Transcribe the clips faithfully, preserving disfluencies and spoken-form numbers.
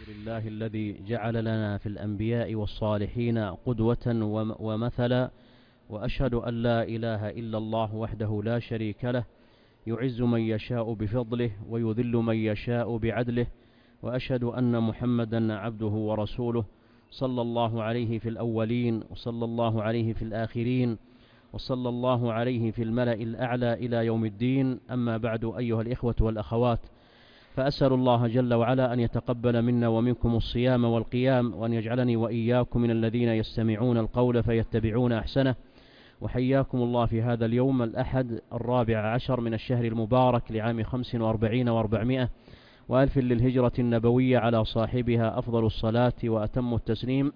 لله الذي جعل لنا في الأنبياء والصالحين قدوة ومثلا، وأشهد أن لا إله إلا الله وحده لا شريك له، يعز من يشاء بفضله ويذل من يشاء بعدله، وأشهد أن محمدا عبده ورسوله صلى الله عليه في الأولين وصلى الله عليه في الآخرين وصلى الله عليه في الملأ الأعلى إلى يوم الدين. أما بعد، أيها الإخوة والأخوات، فأسأل الله جل وعلا أن يتقبل منا ومنكم الصيام والقيام، وأن يجعلني وإياكم من الذين يستمعون القول فيتبعون أحسنه. وحياكم الله في هذا اليوم الأحد الرابع عشر من الشهر المبارك لعام خمس وأربعين وأربعمائة وألف للهجرة النبوية، على صاحبها أفضل الصلاة وأتم التسليم.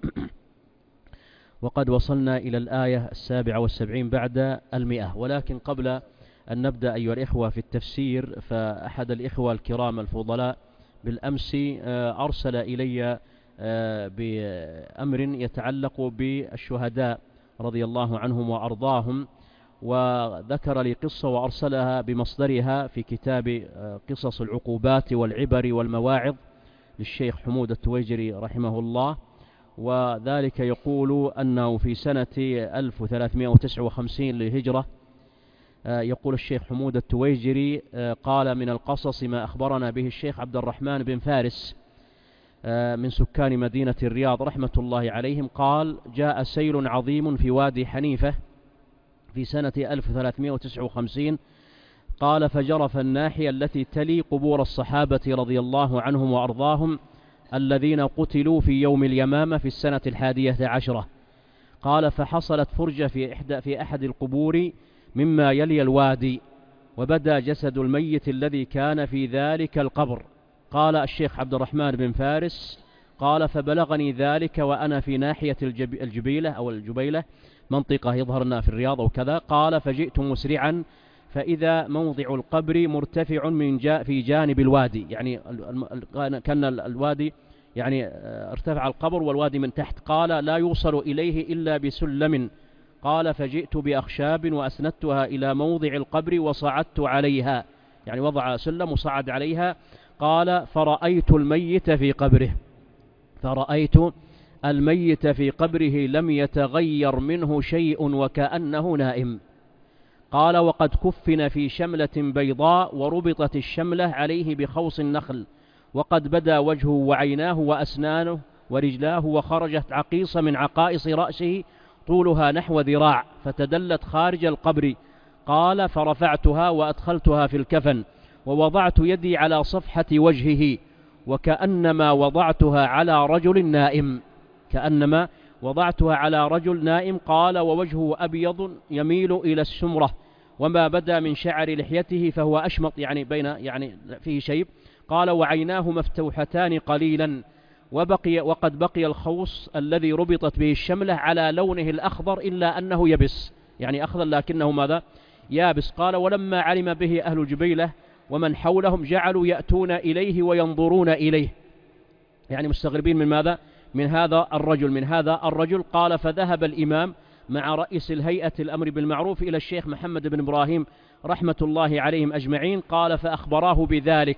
وقد وصلنا إلى الآية السابعة والسبعين بعد المئة. ولكن قبل أن نبدأ أيها الإخوة في التفسير، فأحد الإخوة الكرام الفضلاء بالأمس أرسل إلي بأمر يتعلق بالشهداء رضي الله عنهم وأرضاهم، وذكر لي قصة وأرسلها بمصدرها في كتاب قصص العقوبات والعبر والمواعظ للشيخ حمود التويجري رحمه الله. وذلك يقول أنه في سنة ألف وثلاثمائة وتسعة وخمسين للهجرة، يقول الشيخ حمود التويجري قال: من القصص ما أخبرنا به الشيخ عبد الرحمن بن فارس من سكان مدينة الرياض رحمة الله عليهم، قال: جاء سيل عظيم في وادي حنيفة في سنة ألف وثلاثمائة وتسعة وخمسين، قال: فجرف الناحية التي تلي قبور الصحابة رضي الله عنهم وأرضاهم الذين قتلوا في يوم اليمامة في السنة الحادية عشرة. قال: فحصلت فرجة في إحدى في أحد القبور مما يلي الوادي، وبدا جسد الميت الذي كان في ذلك القبر. قال الشيخ عبد الرحمن بن فارس: قال: فبلغني ذلك وأنا في ناحية الجب الجبيلة أو الجبيلة، منطقة يظهرنا في الرياض وكذا. قال: فجئت مسرعا فإذا موضع القبر مرتفع من جا في جانب الوادي، يعني كان الوادي يعني ارتفع القبر والوادي من تحت. قال: لا يوصل إليه إلا بسلم. قال: فجئت بأخشاب وأسندتها إلى موضع القبر وصعدت عليها، يعني وضع سلم وصعد عليها. قال: فرأيت الميت في قبره فرأيت الميت في قبره لم يتغير منه شيء وكأنه نائم. قال: وقد كفن في شملة بيضاء وربطت الشملة عليه بخوص النخل، وقد بدا وجهه وعيناه وأسنانه ورجلاه، وخرجت عقيصة من عقائص رأسه طولها نحو ذراع فتدلت خارج القبر. قال: فرفعتها وأدخلتها في الكفن ووضعت يدي على صفحة وجهه وكأنما وضعتها على رجل نائم كأنما وضعتها على رجل نائم. قال: ووجهه أبيض يميل إلى السمرة، وما بدا من شعر لحيته فهو أشمط، يعني بين يعني فيه شيب. قال: وعيناه مفتوحتان قليلا، وبقي وقد بقي الخوص الذي ربطت به الشملة على لونه الأخضر إلا أنه يبس، يعني أخضر لكنه ماذا؟ يابس. قال: ولما علم به أهل الجبيلة ومن حولهم جعلوا يأتون إليه وينظرون إليه، يعني مستغربين من ماذا؟ من هذا الرجل من هذا الرجل. قال: فذهب الإمام مع رئيس الهيئة الأمر بالمعروف إلى الشيخ محمد بن إبراهيم رحمة الله عليهم أجمعين. قال: فأخبراه بذلك،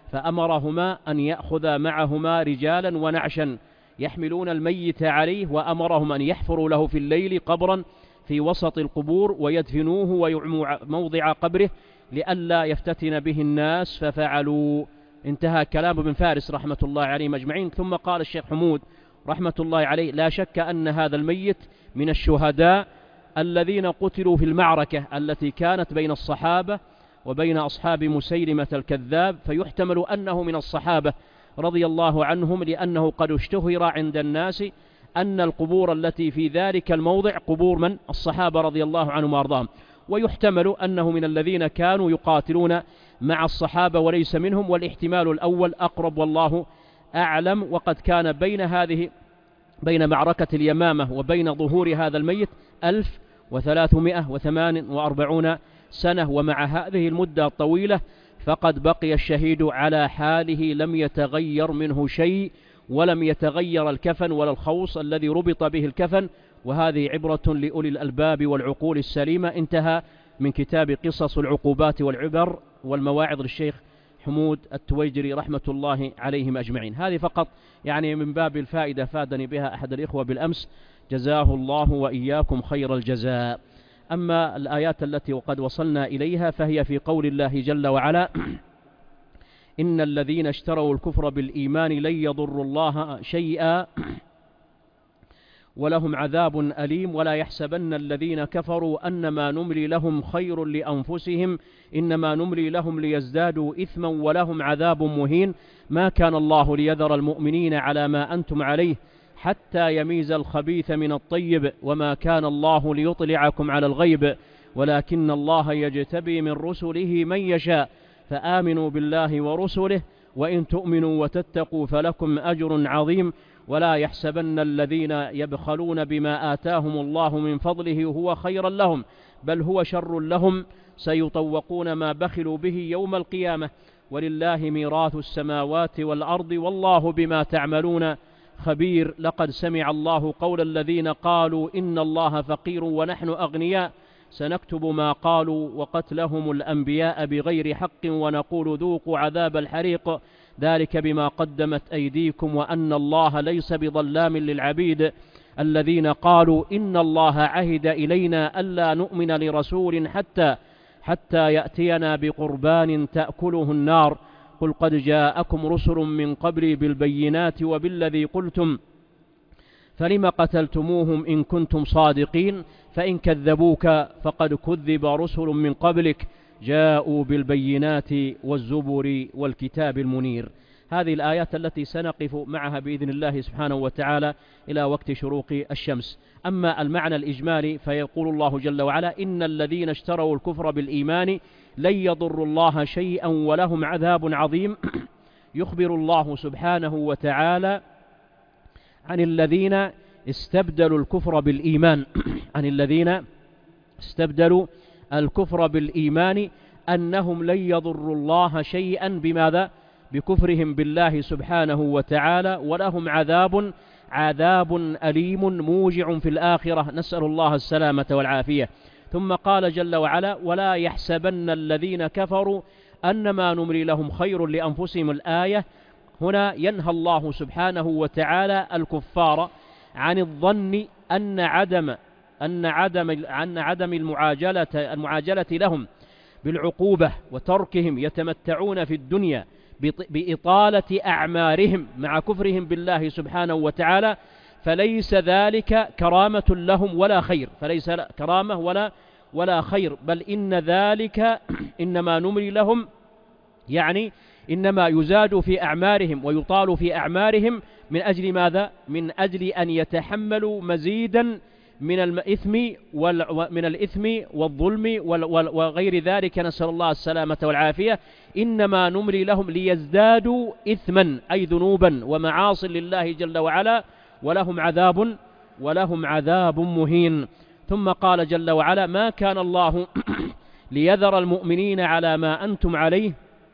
فأمرهما أن يأخذ معهما رجالا ونعشا يحملون الميت عليه، وأمرهم أن يحفروا له في الليل قبرا في وسط القبور ويدفنوه ويعموا موضع قبره لئلا يفتتن به الناس، ففعلوا. انتهى كلام ابن فارس رحمة الله عليهم أجمعين. ثم قال الشيخ حمود رحمة الله عليه: لا شك أن هذا الميت من الشهداء الذين قتلوا في المعركة التي كانت بين الصحابة وبين أصحاب مسيلمة الكذاب، فيحتمل أنه من الصحابة رضي الله عنهم، لأنه قد اشتهر عند الناس أن القبور التي في ذلك الموضع قبور من؟ الصحابة رضي الله عنهم وأرضاهم. ويحتمل أنه من الذين كانوا يقاتلون مع الصحابة وليس منهم، والاحتمال الأول أقرب والله أعلم. وقد كان بين هذه بين معركة اليمامة وبين ظهور هذا الميت ألف وثلاثمائة وثمان وأربعين سنة، ومع هذه المدة الطويلة فقد بقي الشهيد على حاله لم يتغير منه شيء، ولم يتغير الكفن ولا الخوص الذي ربط به الكفن. وهذه عبرة لأولي الألباب والعقول السليمة. انتهى من كتاب قصص العقوبات والعبر والمواعظ للشيخ حمود التويجري رحمة الله عليهم أجمعين. هذه فقط يعني من باب الفائدة فادني بها أحد الإخوة بالأمس، جزاه الله وإياكم خير الجزاء. أما الآيات التي وقد وصلنا إليها فهي في قول الله جل وعلا: إن الذين اشتروا الكفر بالإيمان لن يضروا الله شيئا ولهم عذاب أليم ولا يحسبن الذين كفروا أنما نملي لهم خير لأنفسهم إنما نملي لهم ليزدادوا إثما ولهم عذاب مهين. ما كان الله ليذر المؤمنين على ما أنتم عليه حتى يميز الخبيث من الطيب وما كان الله ليطلعكم على الغيب ولكن الله يجتبي من رسله من يشاء فآمنوا بالله ورسله وإن تؤمنوا وتتقوا فلكم أجر عظيم. ولا يحسبن الذين يبخلون بما آتاهم الله من فضله هو خيرا لهم بل هو شر لهم سيطوقون ما بخلوا به يوم القيامة ولله ميراث السماوات والأرض والله بما تعملون خبير. لقد سمع الله قول الذين قالوا إن الله فقير ونحن أغنياء سنكتب ما قالوا وقتلهم الأنبياء بغير حق ونقول ذوقوا عذاب الحريق ذلك بما قدمت أيديكم وأن الله ليس بظلام للعبيد. الذين قالوا إن الله عهد إلينا ألا نؤمن لرسول حتى حتى يأتينا بقربان تأكله النار قل قد جاءكم رسل من قبلي بالبينات وبالذي قلتم فلم قتلتموهم إن كنتم صادقين فإن كذبوك فقد كذب رسل من قبلك جاءوا بالبينات والزبر والكتاب المنير. هذه الآيات التي سنقف معها بإذن الله سبحانه وتعالى إلى وقت شروق الشمس. أما المعنى الإجمالي فيقول الله جل وعلا: إن الذين اشتروا الكفر بالإيمان لن يضروا الله شيئا ولهم عذاب عظيم. يخبر الله سبحانه وتعالى عن الذين استبدلوا الكفر بالإيمان عن الذين استبدلوا الكفر بالإيمان أنهم لن يضروا الله شيئا بماذا؟ بكفرهم بالله سبحانه وتعالى ولهم عذاب عذاب أليم موجع في الآخرة نسأل الله السلامة والعافية. ثم قال جل وعلا: ولا يحسبن الذين كفروا أنما نملي لهم خير لأنفسهم. الآية هنا ينهى الله سبحانه وتعالى الكفار عن الظن أن عدم أن عدم أن عدم المعاجلة المعاجلة لهم بالعقوبة وتركهم يتمتعون في الدنيا بإطالة أعمارهم مع كفرهم بالله سبحانه وتعالى فليس ذلك كرامة لهم ولا خير فليس كرامة ولا ولا خير بل إن ذلك إنما نملي لهم يعني إنما يزاد في أعمارهم ويطال في أعمارهم من أجل ماذا؟ من أجل أن يتحملوا مزيدا من الإثم من الإثم والظلم وغير ذلك نسأل الله السلامة والعافية. إنما نملي لهم ليزدادوا إثما أي ذنوبا ومعاصي لله جل وعلا ولهم عذاب ولهم عذاب مهين. ثم قال جل وعلا: ما كان الله ليذر المؤمنين على ما أنتم عليه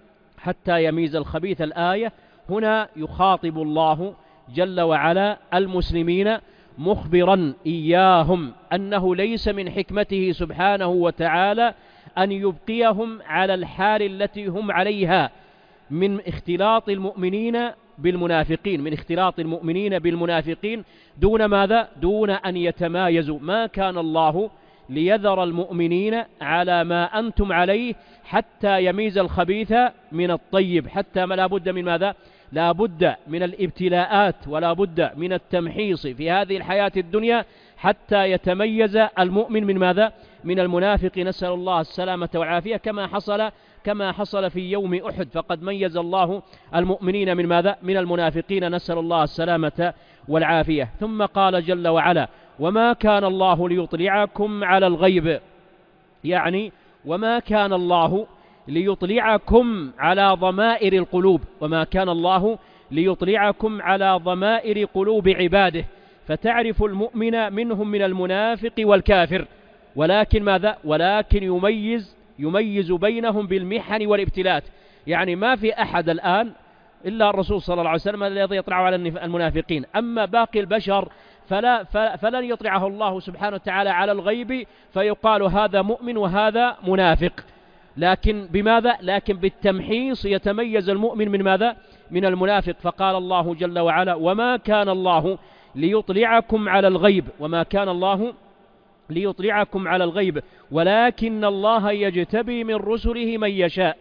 حتى يميز الخبيث. الآية هنا يخاطب الله جل وعلا المسلمين مخبرا إياهم أنه ليس من حكمته سبحانه وتعالى أن يبقيهم على الحال التي هم عليها من اختلاط المؤمنين بالمنافقين من اختلاط المؤمنين بالمنافقين دون ماذا؟ دون أن يتمايزوا. ما كان الله ليذر المؤمنين على ما أنتم عليه حتى يميز الخبيث من الطيب. حتى ما لا بد من ماذا؟ لا بد من الابتلاءات ولا بد من التمحيص في هذه الحياة الدنيا حتى يتميز المؤمن من ماذا؟ من المنافق نسأل الله السلامة والعافية كما حصل كما حصل في يوم أحد فقد ميز الله المؤمنين من ماذا؟ من المنافقين نسأل الله السلامة والعافية. ثم قال جل وعلا: وما كان الله ليطلعكم على الغيب يعني وما كان الله ليطلعكم على ضمائر القلوب وما كان الله ليطلعكم على ضمائر قلوب عباده فتعرف المؤمن منهم من المنافق والكافر ولكن ماذا؟ ولكن يميز يميز بينهم بالمحن والابتلاءات. يعني ما في أحد الآن إلا الرسول صلى الله عليه وسلم الذي يطلع على المنافقين. أما باقي البشر فلا فلن يطلعه الله سبحانه وتعالى على الغيب فيقال هذا مؤمن وهذا منافق. لكن بماذا؟ لكن بالتمحيص يتميز المؤمن من ماذا؟ من المنافق. فقال الله جل وعلا: وما كان الله ليطلعكم على الغيب وما كان الله ليطلعكم على الغيب ولكن الله يجتبي من رسله من يشاء.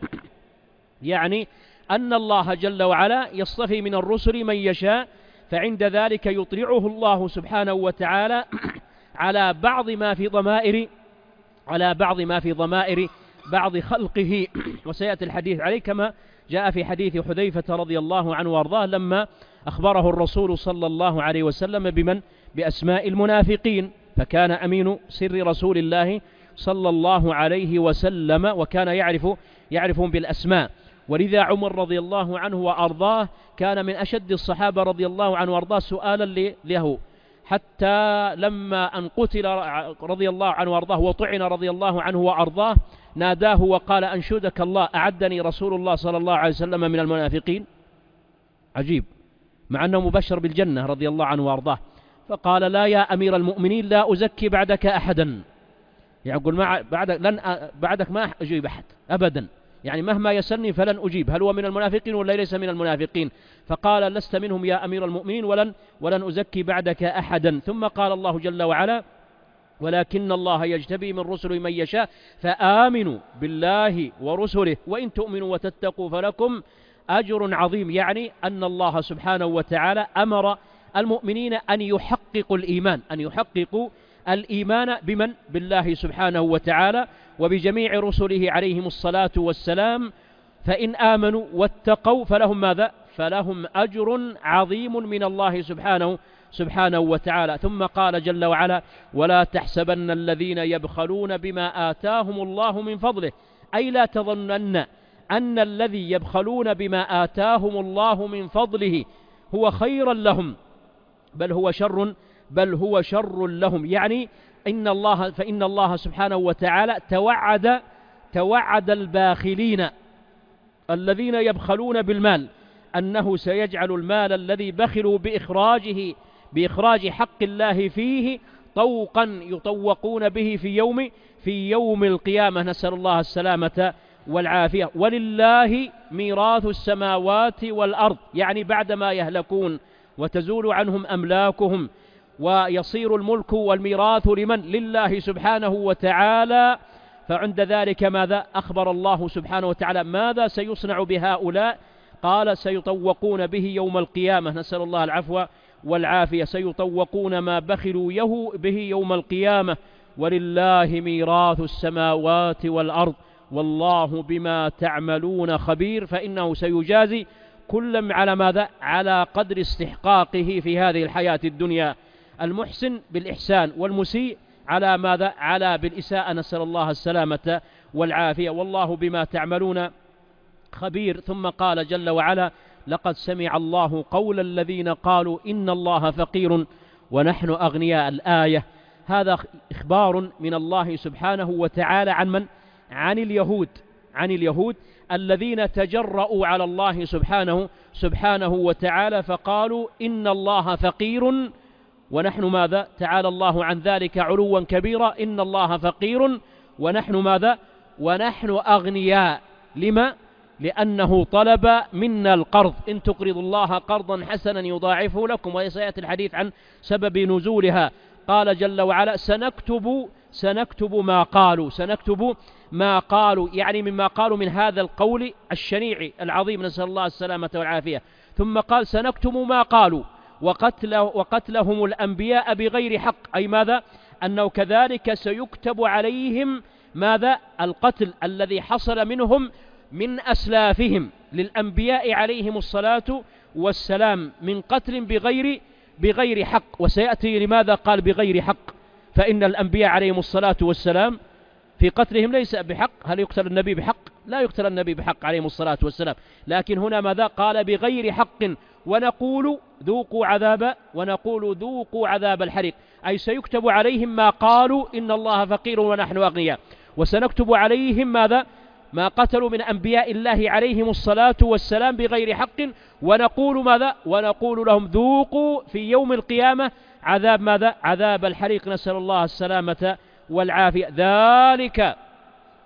يعني أن الله جل وعلا يصطفي من الرسل من يشاء، فعند ذلك يطلعه الله سبحانه وتعالى على بعض ما في ضمائر على بعض ما في ضمائر بعض خلقه، وسيأتي الحديث عليه كما جاء في حديث حذيفة رضي الله عنه وارضاه لما أخبره الرسول صلى الله عليه وسلم بمن؟ بأسماء المنافقين، فكان أمين سر رسول الله صلى الله عليه وسلم وكان يعرف يعرفهم بالأسماء. ولذا عمر رضي الله عنه وأرضاه كان من أشد الصحابة رضي الله عنه وأرضاه سؤالا له، حتى لما أن قتل رضي الله عنه وأرضاه وطعن رضي الله عنه وأرضاه ناداه وقال: أنشدك الله أعدني رسول الله صلى الله عليه وسلم من المنافقين. عجيب، مع أنه مبشر بالجنة رضي الله عنه وأرضاه. فقال: لا يا أمير المؤمنين، لا أزكي بعدك أحدا، يقول ما بعدك لن بعدك ما أجيب أحد أبدا، يعني مهما يسألني فلن أجيب، هل هو من المنافقين ولا ليس من المنافقين؟ فقال: لست منهم يا أمير المؤمنين ولن ولن أزكي بعدك أحدا. ثم قال الله جل وعلا: ولكن الله يجتبي من رسله من يشاء فآمنوا بالله ورسله وإن تؤمنوا وتتقوا فلكم أجر عظيم. يعني أن الله سبحانه وتعالى أمر المؤمنين أن يحققوا الإيمان أن يحققوا الإيمان بمن؟ بالله سبحانه وتعالى وبجميع رسله عليهم الصلاة والسلام. فإن آمنوا واتقوا فلهم ماذا؟ فلهم أجر عظيم من الله سبحانه سبحانه وتعالى. ثم قال جل وعلا: ولا تحسبن الذين يبخلون بما آتاهم الله من فضله، أي لا تظنن أن الذي يبخلون بما آتاهم الله من فضله هو خيرا لهم، بل هو شر بل هو شر لهم. يعني إن الله فإن الله سبحانه وتعالى توعد توعد الباخلين الذين يبخلون بالمال أنه سيجعل المال الذي بخلوا بإخراجه بإخراج حق الله فيه طوقا يطوقون به في يوم في يوم القيامة، نسأل الله السلامة والعافية. ولله ميراث السماوات والأرض، يعني بعدما يهلكون وتزول عنهم أملاكهم ويصير الملك والميراث لمن؟ لله سبحانه وتعالى. فعند ذلك ماذا؟ أخبر الله سبحانه وتعالى ماذا سيصنع بهؤلاء؟ قال: سيطوقون به يوم القيامة، نسأل الله العفو والعافية. سيطوقون ما بخلوا به يوم القيامة. ولله ميراث السماوات والأرض والله بما تعملون خبير. فإنه سيجازي كل على ماذا؟ على قدر استحقاقه في هذه الحياة الدنيا، المحسن بالإحسان والمسيء على ماذا؟ على بالإساءة، نسأل الله السلامة والعافية. والله بما تعملون خبير. ثم قال جل وعلا: لقد سمع الله قول الذين قالوا إن الله فقير ونحن أغنياء. الآية هذا إخبار من الله سبحانه وتعالى عن من؟ عن اليهود عن اليهود الذين تجرؤوا على الله سبحانه سبحانه وتعالى فقالوا إن الله فقير ونحن ماذا؟ تعالى الله عن ذلك علوا كبيرا. إن الله فقير ونحن ماذا؟ ونحن أغنياء. لما؟ لأنه طلب منا القرض، إن تقرضوا الله قرضا حسنا يضاعفه لكم، وسيأتي الحديث عن سبب نزولها. قال جل وعلا: سنكتب سنكتب ما قالوا سنكتب ما قالوا يعني مما قالوا من هذا القول الشنيع العظيم، نسأل الله السلامة والعافية. ثم قال: سنكتب ما قالوا وقتل وقتلهم الأنبياء بغير حق، أي ماذا؟ أنه كذلك سيكتب عليهم ماذا؟ القتل الذي حصل منهم من أسلافهم للأنبياء عليهم الصلاة والسلام من قتل بغير بغير حق. وسيأتي لماذا قال بغير حق؟ فإن الأنبياء عليهم الصلاة والسلام في قتلهم ليس بحق. هل يقتل النبي بحق؟ لا يقتل النبي بحق عليهم الصلاة والسلام، لكن هنا ماذا؟ قال بغير حق. ونقول ذوقوا عذاب ونقول ذوقوا عذاب الحريق، أي سيكتب عليهم ما قالوا إن الله فقير ونحن أغنياء، وسنكتب عليهم ماذا؟ ما قتلوا من أنبياء الله عليهم الصلاة والسلام بغير حق. ونقول ماذا؟ ونقول لهم ذوقوا في يوم القيامة عذاب ماذا؟ عذاب الحريق، نسأل الله السلامة والعافية. ذلك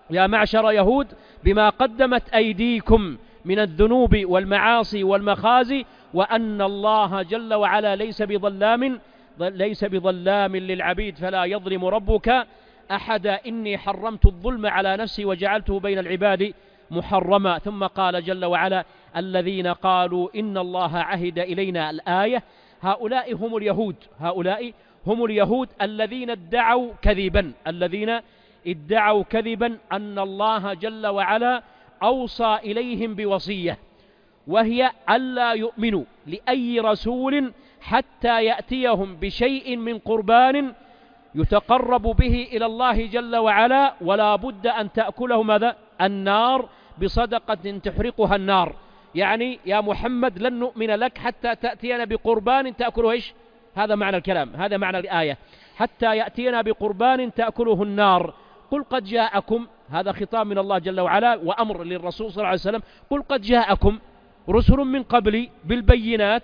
يا معشر يهود بما قدمت أيديكم من الذنوب والمعاصي والمخازي، وأن الله جل وعلا ليس بظلام ليس بظلام للعبيد فلا يظلم ربك أحدا، إني حرمت الظلم على نفسي وجعلته بين العباد محرما. ثم قال جل وعلا الذين قالوا إن الله عهد إلينا الآية، هؤلاء هم اليهود هؤلاء هم اليهود الذين ادعوا كذبا الذين ادعوا كذبا أن الله جل وعلا أوصى إليهم بوصية، وهي ألا يؤمنوا لأي رسول حتى يأتيهم بشيء من قربان يتقرب به إلى الله جل وعلا، ولا بد أن تأكله ماذا؟ النار بصدقة تحرقها النار. يعني يا محمد لن نؤمن لك حتى تأتينا بقربان تأكله إيش؟ هذا معنى الكلام، هذا معنى الآية، حتى يأتينا بقربان تأكله النار. قل قد جاءكم، هذا خطاب من الله جل وعلا وأمر للرسول صلى الله عليه وسلم، قل قد جاءكم رسل من قبلي بالبينات.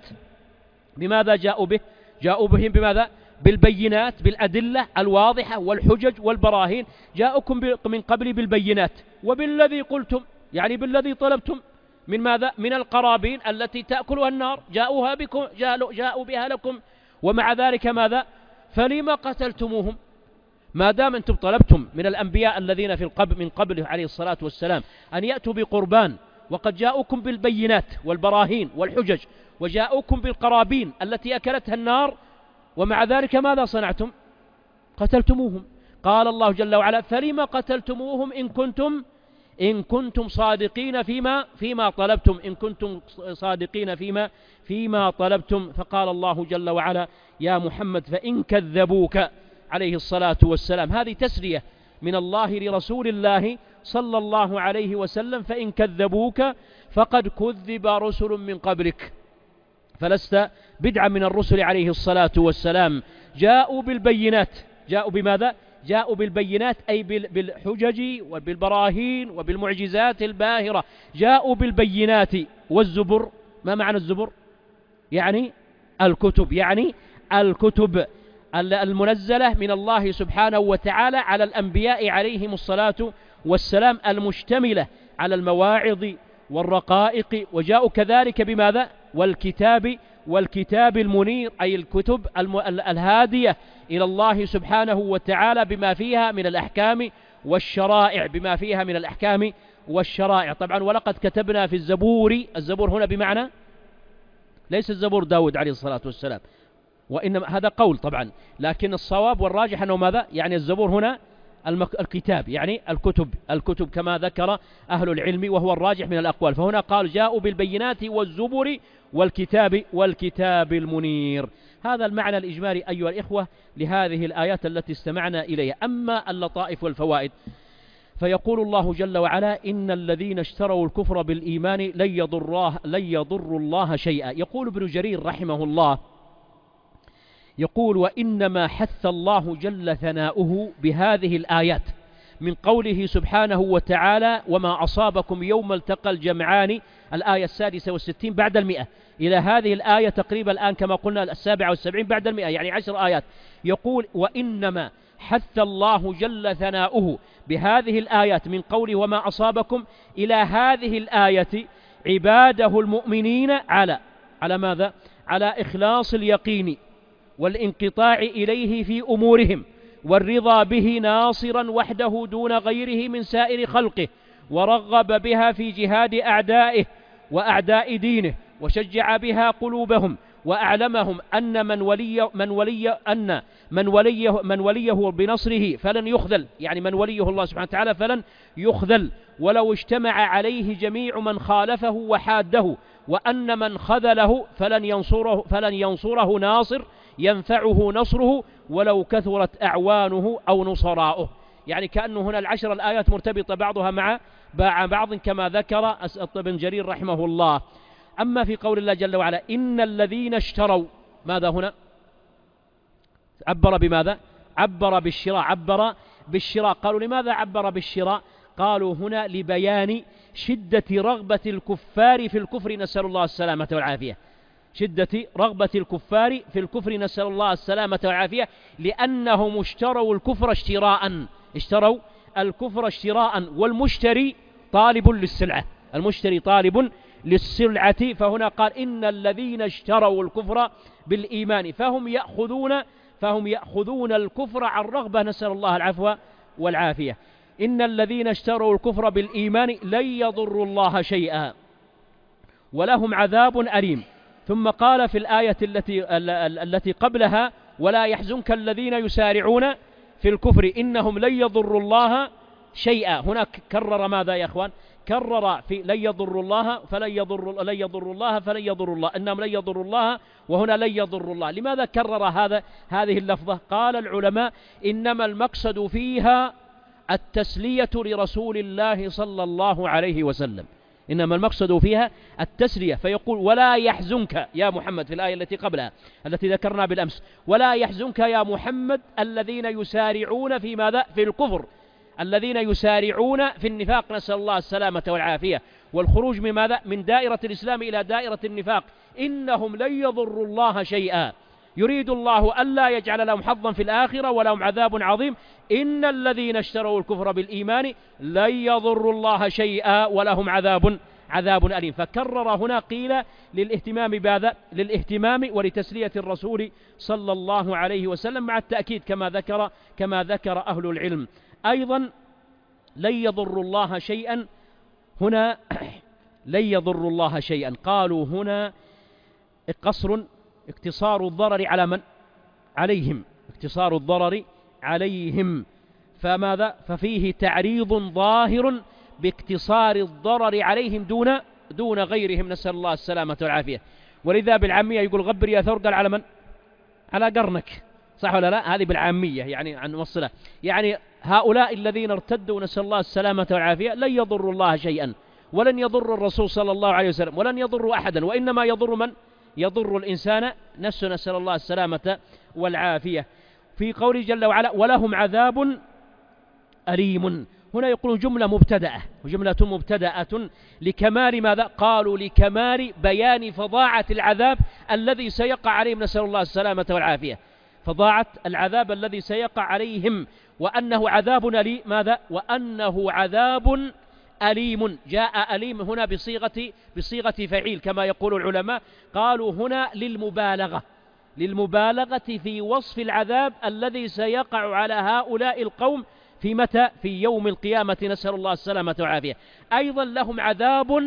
بماذا جاءوا به؟ جاءوا بهم بماذا؟ بالبينات، بالأدلة الواضحة والحجج والبراهين. جاءكم من قبل بالبينات وبالذي قلتم، يعني بالذي طلبتم من ماذا؟ من القرابين التي تأكلها النار، جاءوها بكم، جاءوا بها لكم، ومع ذلك ماذا؟ فلما قتلتموهم؟ ما دام أنتم طلبتم من الأنبياء الذين في القبل من قبله عليه الصلاة والسلام أن يأتوا بقربان، وقد جاءوكم بالبينات والبراهين والحجج، وجاءوكم بالقرابين التي أكلتها النار، ومع ذلك ماذا صنعتم؟ قتلتموهم. قال الله جل وعلا فلما قتلتموهم إن كنتم إن كنتم صادقين فيما فيما طلبتم إن كنتم صادقين فيما فيما طلبتم. فقال الله جل وعلا يا محمد فإن كذبوك عليه الصلاة والسلام، هذه تسلية من الله لرسول الله صلى الله عليه وسلم، فإن كذبوك فقد كذب رسل من قبلك، فلست بدعا من الرسل عليه الصلاة والسلام. جاءوا بالبينات، جاءوا بماذا؟ جاءوا بالبينات أي بالحجج وبالبراهين وبالمعجزات الباهرة، جاءوا بالبينات. والزبر، ما معنى الزبر؟ يعني الكتب، يعني الكتب المنزلة من الله سبحانه وتعالى على الأنبياء عليهم الصلاة والسلام، المشتملة على المواعظ والرقائق. وجاءوا كذلك بماذا؟ والكتاب والكتاب المنير، أي الكتب الهادية إلى الله سبحانه وتعالى بما فيها من الأحكام والشرائع بما فيها من الأحكام والشرائع. طبعا ولقد كتبنا في الزبور، الزبور هنا بمعنى ليس الزبور داود عليه الصلاة والسلام، وإنما هذا قول طبعا، لكن الصواب والراجح أنه ماذا؟ يعني الزبور هنا الكتاب، يعني الكتب الكتب كما ذكر أهل العلم، وهو الراجح من الأقوال. فهنا قال جاءوا بالبينات والزبر والكتاب والكتاب المنير. هذا المعنى الإجمالي أيها الإخوة لهذه الآيات التي استمعنا إليها. أما اللطائف والفوائد فيقول الله جل وعلا إن الذين اشتروا الكفر بالإيمان لن يضر لن يضروا الله شيئا. يقول ابن جرير رحمه الله، يقول وإنما حث الله جل ثناؤه بهذه الآيات من قوله سبحانه وتعالى وما أصابكم يوم التقى الجمعان، الآية السادسة والستين بعد المئة، إلى هذه الآية تقريبا الآن كما قلنا السابعة والسبعين بعد المئة، يعني عشر آيات. يقول وإنما حث الله جل ثناؤه بهذه الآيات من قوله وما أصابكم إلى هذه الآية عباده المؤمنين على على ماذا؟ على إخلاص اليقين والانقطاع إليه في أمورهم، والرضا به ناصرا وحده دون غيره من سائر خلقه، ورغب بها في جهاد أعدائه وأعداء دينه، وشجع بها قلوبهم، وأعلمهم أن من ولي من ولي أن من وليه من وليه بنصره فلن يخذل، يعني من وليه الله سبحانه وتعالى فلن يخذل ولو اجتمع عليه جميع من خالفه وحاده، وأن من خذله فلن ينصره فلن ينصره ناصر ينفعه نصره ولو كثرت أعوانه أو نصراؤه. يعني كأنه هنا العشر الآيات مرتبطة بعضها مع بعض كما ذكر ابن جرير رحمه الله. أما في قول الله جل وعلا إن الذين اشتروا، ماذا هنا؟ عبر بماذا؟ عبر بالشراء عبر بالشراء قالوا لماذا عبر بالشراء؟ قالوا هنا لبيان شدة رغبة الكفار في الكفر، نسأل الله السلامة والعافية، شدة رغبة الكفار في الكفر نسأل الله السلامة والعافية، لأنهم اشتروا الكفر اشتراء اشتروا الكفر اشتراء، والمشتري طالب للسلعة، المشتري طالب للسلعة. فهنا قال إن الذين اشتروا الكفر بالإيمان فهم يأخذون فهم يأخذون الكفر عن رغبة، نسأل الله العفو والعافية. إن الذين اشتروا الكفر بالإيمان لن يضروا الله شيئا ولهم عذاب أليم. ثم قال في الآية التي التي قبلها ولا يحزنك الذين يسارعون في الكفر إنهم لن يضروا الله شيئا. هنا كرر ماذا يا أخوان؟ كرر في لن يضروا الله فلن يضروا لن يضروا الله فلن يضروا الله إنهم لن يضروا الله، وهنا لن يضروا الله. لماذا كرر هذا هذه اللفظة؟ قال العلماء إنما المقصد فيها التسلية لرسول الله صلى الله عليه وسلم، إنما المقصد فيها التسلية. فيقول ولا يحزنك يا محمد في الآية التي قبلها التي ذكرنا بالأمس، ولا يحزنك يا محمد الذين يسارعون في ماذا؟ في الكفر، الذين يسارعون في النفاق، نسأل الله السلامة والعافية والخروج من ماذا؟ من دائرة الإسلام إلى دائرة النفاق. إنهم لن يضروا الله شيئا، يريد الله ألا يجعل لهم حظا في الآخرة ولهم عذاب عظيم. إن الذين اشتروا الكفر بالإيمان لن يضروا الله شيئا ولهم عذاب عذاب أليم. فكرر هنا قيل للاهتمام بهذا للاهتمام ولتسلية الرسول صلى الله عليه وسلم، مع التأكيد كما ذكر كما ذكر أهل العلم أيضا لن يضروا الله شيئا. هنا لن يضروا الله شيئا، قالوا هنا قصر اقتصار الضرر على من؟ عليهم، اقتصار الضرر عليهم. فماذا؟ ففيه تعريض ظاهر باقتصار الضرر عليهم دون دون غيرهم، نسأل الله السلامة والعافية. ولذا بالعامية يقول غبر يا ثور، قال على من؟ على قرنك، صح ولا لا؟ هذه بالعامية يعني عن وصله، يعني هؤلاء الذين ارتدوا نسأل الله السلامة والعافية لن يضروا الله شيئا ولن يضر الرسول صلى الله عليه وسلم ولن يضروا أحدا، وإنما يضر من؟ يضر الإنسان نفسه، نسأل الله السلامة والعافية. في قوله جل وعلا ولهم عذاب أليم، هنا يقولون جملة مبتدأة وجملة مبتدأة لكمال ماذا؟ قالوا لكمال بيان فظاعة العذاب الذي سيقع عليهم، نسأل الله السلامة والعافية، فظاعة العذاب الذي سيقع عليهم، وأنه عذاب أليم. ماذا؟ وأنه عذاب أليم. جاء أليم هنا بصيغة بصيغة فعيل كما يقول العلماء، قالوا هنا للمبالغة للمبالغة في وصف العذاب الذي سيقع على هؤلاء القوم في متى؟ في يوم القيامة، نسأل الله السلامة والعافية. أيضا لهم عذاب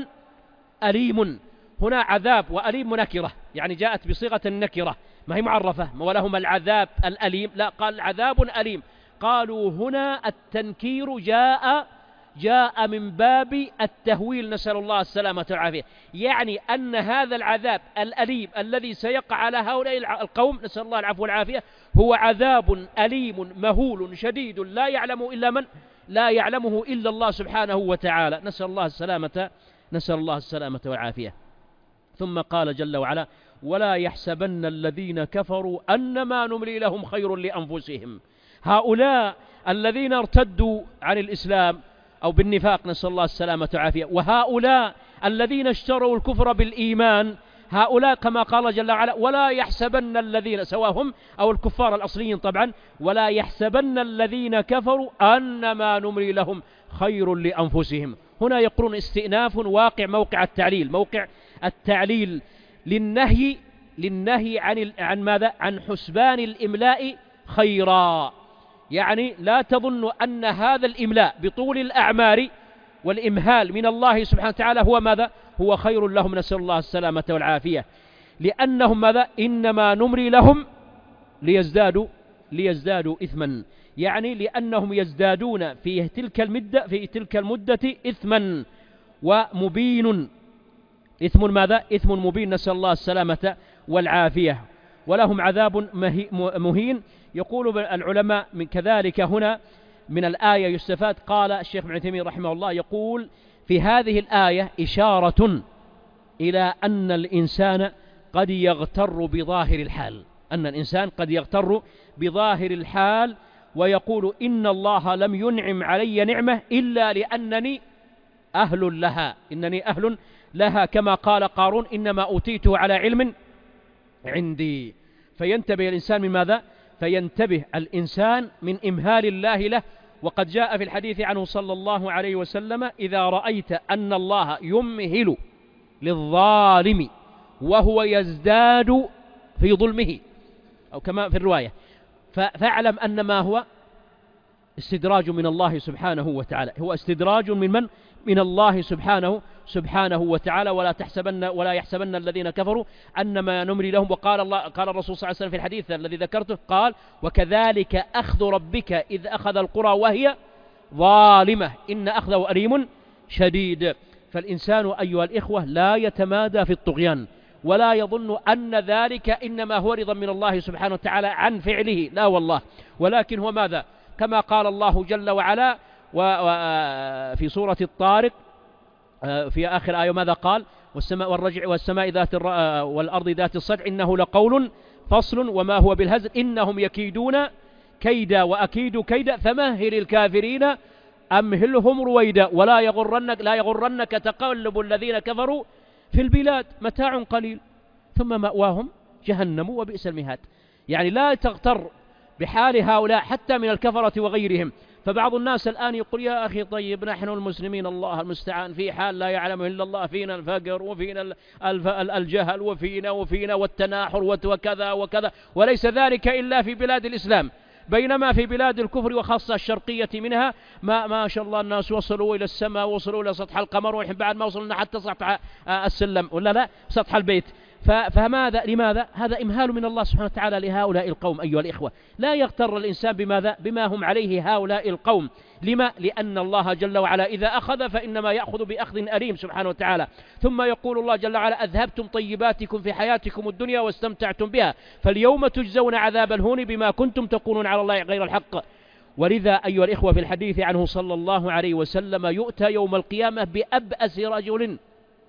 أليم، هنا عذاب وأليم نكرة، يعني جاءت بصيغة النكرة ما هي معرفة، ولهم العذاب الأليم، لا، قال عذاب أليم. قالوا هنا التنكير جاء جاء من باب التهويل، نسأل الله السلامة والعافية، يعني أن هذا العذاب الأليم الذي سيقع على هؤلاء القوم، نسأل الله العفو والعافية، هو عذاب أليم مهول شديد لا يعلمه إلا من؟ لا يعلمه إلا الله سبحانه وتعالى، نسأل الله السلامة نسأل الله السلامة والعافية. ثم قال جل وعلا ولا يحسبن الذين كفروا أنما نملي لهم خير لأنفسهم. هؤلاء الذين ارتدوا عن الإسلام أو بالنفاق، نسأل الله السلامة والعافية، وهؤلاء الذين اشتروا الكفر بالإيمان، هؤلاء كما قال جل وعلا ولا يحسبن الذين، سواء هم أو الكفار الأصليين طبعا، ولا يحسبن الذين كفروا أنما نملي لهم خير لأنفسهم. هنا يقولون استئناف واقع موقع التعليل، موقع التعليل للنهي للنهي عن عن ماذا؟ عن حسبان الإملاء خيرا، يعني لا تظن أن هذا الإملاء بطول الأعمار والإمهال من الله سبحانه وتعالى هو ماذا؟ هو خير لهم، نسأل الله السلامة والعافية، لأنهم ماذا؟ إنما نمري لهم ليزدادوا ليزدادوا إثما، يعني لأنهم يزدادون في تلك المدة في تلك المدة إثما ومبين، إثم ماذا؟ إثم مبين، نسأل الله السلامة والعافية. ولهم عذاب مهين. يقول العلماء من كذلك هنا من الآية يستفاد، قال الشيخ ابن عثيمين رحمه الله يقول في هذه الآية إشارة إلى أن الإنسان قد يغتر بظاهر الحال، أن الإنسان قد يغتر بظاهر الحال ويقول إن الله لم ينعم علي نعمة إلا لأنني أهل لها إنني أهل لها كما قال قارون إنما أوتيته على علم عندي. فينتبه الإنسان من ماذا؟ فينتبه الإنسان من إمهال الله له وقد جاء في الحديث عنه صلى الله عليه وسلم: إذا رأيت أن الله يمهل للظالم وهو يزداد في ظلمه، أو كما في الرواية، فاعلم أن ما هو استدراج من الله سبحانه وتعالى، هو استدراج من من؟ من الله سبحانه سبحانه وتعالى. ولا تحسبن ولا يحسبن الذين كفروا أنما نملي لهم. وقال الله قال الرسول صلى الله عليه وسلم في الحديث الذي ذكرته، قال: وكذلك أخذ ربك إذ أخذ القرى وهي ظالمة إن أخذه أليم شديد. فالإنسان أيها الإخوة لا يتمادى في الطغيان، ولا يظن أن ذلك إنما هو رضا من الله سبحانه وتعالى عن فعله، لا والله، ولكن هو ماذا؟ كما قال الله جل وعلا وفي سورة الطارق في آخر آية، ماذا قال؟ والسماء والرجع والسماء ذات والأرض ذات الصدع إنه لقول فصل وما هو بالهزل إنهم يكيدون كيدا وأكيد كيدا فمهل الكافرين أمهلهم رويدا ولا يغرنك لا يغرنك تقلب الذين كفروا في البلاد متاع قليل ثم مأواهم جهنم وبئس المهاد. يعني لا تغتر بحال هؤلاء حتى من الكفرة وغيرهم. فبعض الناس الآن يقول: يا أخي طيب، نحن المسلمين الله المستعان في حال لا يعلمه إلا الله، فينا الفقر وفينا الجهل وفينا وفينا والتناحر وكذا وكذا، وليس ذلك إلا في بلاد الإسلام، بينما في بلاد الكفر وخاصة الشرقية منها ما ما شاء الله الناس وصلوا إلى السماء، وصلوا إلى سطح القمر، ونحن بعد ما وصلنا حتى سطح السلم ولا لا سطح البيت. فماذا لماذا؟ هذا إمهال من الله سبحانه وتعالى لهؤلاء القوم أيها الإخوة. لا يغتر الإنسان بماذا؟ بما هم عليه هؤلاء القوم. لما؟ لأن الله جل وعلا إذا أخذ فإنما يأخذ بأخذ أليم سبحانه وتعالى. ثم يقول الله جل وعلا: أذهبتم طيباتكم في حياتكم الدنيا واستمتعتم بها فاليوم تجزون عذاب الهون بما كنتم تقولون على الله غير الحق. ولذا أيها الإخوة في الحديث عنه صلى الله عليه وسلم: يؤتى يوم القيامة بأبأس رجل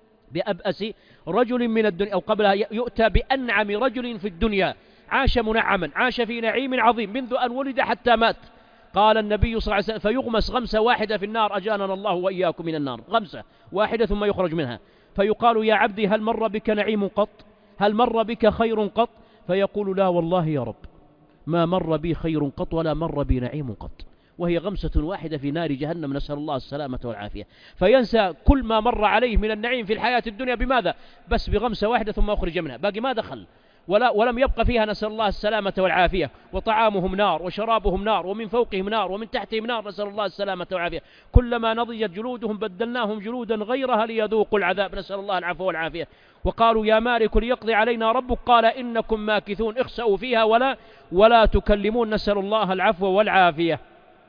بأبأس رجل من الدنيا، أو قبلها يؤتى بأنعم رجل في الدنيا، عاش منعما، عاش في نعيم عظيم منذ أن ولد حتى مات. قال النبي صلى الله عليه وسلم: فيغمس غمسة واحدة في النار، أجاننا الله وإياكم من النار، غمسة واحدة ثم يخرج منها، فيقال: يا عبدي هل مر بك نعيم قط؟ هل مر بك خير قط؟ فيقول: لا والله يا رب، ما مر بي خير قط ولا مر بي نعيم قط. وهي غمسة واحدة في نار جهنم، نسأل الله السلامة والعافية. فينسى كل ما مر عليه من النعيم في الحياة الدنيا بماذا؟ بس بغمسة واحدة ثم أخرج منها، باقي ما دخل ولا ولم يبقى فيها، نسأل الله السلامة والعافية. وطعامهم نار وشرابهم نار ومن فوقهم نار ومن تحتهم نار، نسأل الله السلامة والعافية. كلما نضجت جلودهم بدلناهم جلودا غيرها ليذوقوا العذاب، نسأل الله العفو والعافية. وقالوا: يا مالك ليقضي علينا ربك، قال: إنكم ماكثون، اخسأوا فيها ولا ولا تكلمون، نسأل الله العفو والعافية.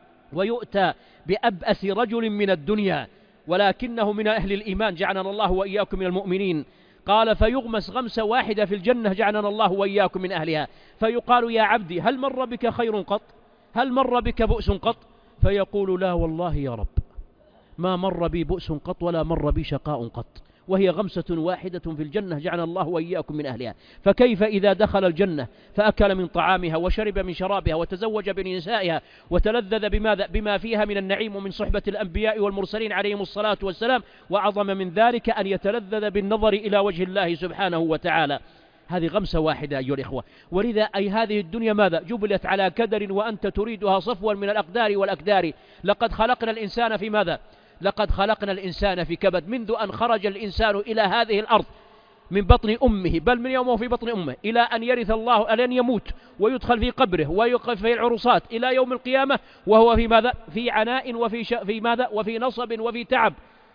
ويؤتى بأبأس رجل من الدنيا ولكنه من أهل الإيمان، جعلنا الله وإياكم من المؤمنين. قال: فيغمس غمسة واحدة في الجنة، جعلنا الله وإياكم من أهلها. فيقال: يا عبدي هل مر بك خير قط؟ هل مر بك بؤس قط؟ فيقول: لا والله يا رب، ما مر بي بؤس قط ولا مر بي شقاء قط. وهي غمسة واحدة في الجنة، جعل الله وإياكم من أهلها. فكيف إذا دخل الجنة فأكل من طعامها وشرب من شرابها وتزوج بنسائها وتلذذ بماذا؟ بما فيها من النعيم ومن صحبة الأنبياء والمرسلين عليهم الصلاة والسلام، وعظم من ذلك أن يتلذذ بالنظر إلى وجه الله سبحانه وتعالى. هذه غمسة واحدة أيها الإخوة. ولذا أي هذه الدنيا ماذا؟ جبلت على كدر وأنت تريدها صفوا من الأقدار والأكدار. لقد خلقنا الإنسان في ماذا؟ لقد خلقنا الإنسان في كبد، منذ أن خرج الإنسان إلى هذه الأرض من بطن أمه، بل من يومه في بطن أمه، إلى أن يرث الله، أن يموت ويدخل في قبره ويوقف في العرصات إلى يوم القيامة، وهو في ماذا؟ في عناء وفي ش... في ماذا؟ وفي نصب وفي تعب،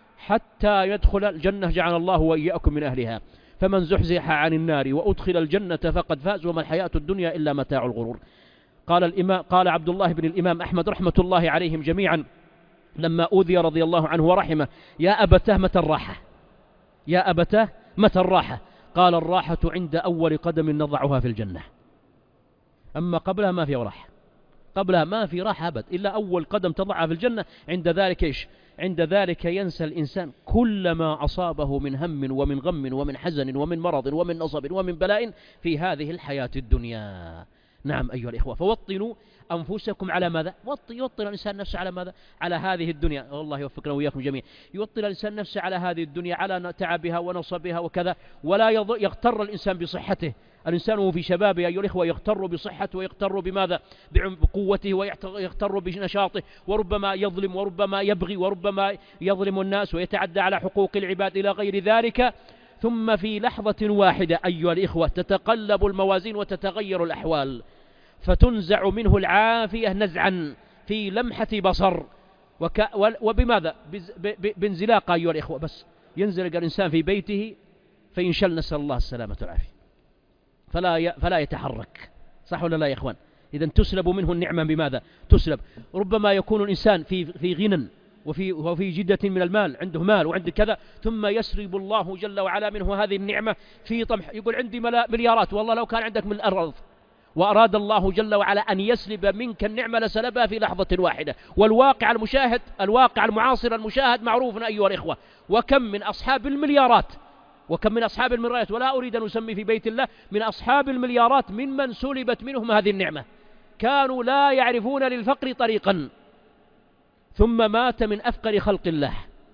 حتى يدخل الجنة، جعل الله وإياكم من أهلها. فمن زحزح عن النار وأدخل الجنة فقد فاز، وما الحياة الدنيا إلا متاع الغرور. قال الإمام قال عبد الله بن الإمام أحمد رحمة الله عليهم جميعا لما أوذي رضي الله عنه ورحمه: يا أبتاه متى الراحة؟ يا أبتاه متى الراحة؟ قال: الراحة عند أول قدم نضعها في الجنة، أما قبلها ما في راحة، قبلها ما في راحة أبد إلا أول قدم تضعها في الجنة. عند ذلك إيش؟ عند ذلك ينسى الإنسان كل ما أصابه من هم ومن غم ومن حزن ومن مرض ومن نصب ومن بلاء في هذه الحياة الدنيا. نعم أيها الإخوة، فوطنوا أنفسكم على ماذا؟ يوطن الإنسان نفسه على ماذا؟ على هذه الدنيا. والله يوفقنا وإياكم جميعا. يوطن الإنسان نفسه على هذه الدنيا، على تعبها ونصبها وكذا، ولا يغتر الإنسان بصحته. الإنسان وهو في شبابه أيها الإخوة يغتر بصحته، ويغتر بماذا؟ بقوته، ويغتر بنشاطه، وربما يظلم وربما يبغي وربما يظلم الناس ويتعدى على حقوق العباد إلى غير ذلك. ثم في لحظة واحدة أيها الإخوة تتقلب الموازين وتتغير الأحوال، فتنزع منه العافية نزعا في لمحة بصر. وك وبماذا؟ بانزلاق أيها الإخوة، بس ينزلق الإنسان في بيته فينشل، نسأل الله السلامة والعافية، فلا فلا يتحرك. صح ولا لا يا إخوان؟ إذن تسلب منه النعمة بماذا؟ تسلب. ربما يكون الإنسان في في غنى وفي وفي جدة من المال، عنده مال وعنده كذا، ثم يسرب الله جل وعلا منه هذه النعمة في طمح. يقول عندي مليارات، والله لو كان عندك من الأرض، وأراد الله جل وعلا أن يسلب منك النعمة لسلبها في لحظة واحدة. والواقع المشاهد، الواقع المعاصر المشاهد معروف أيها الإخوة. وكم من أصحاب المليارات، وكم من أصحاب المليارات، ولا أريد أن أسمي في بيت الله، من أصحاب المليارات ممن سلبت منهم هذه النعمة، كانوا لا يعرفون للفقر طريقا، ثم مات من أفقر خلق الله.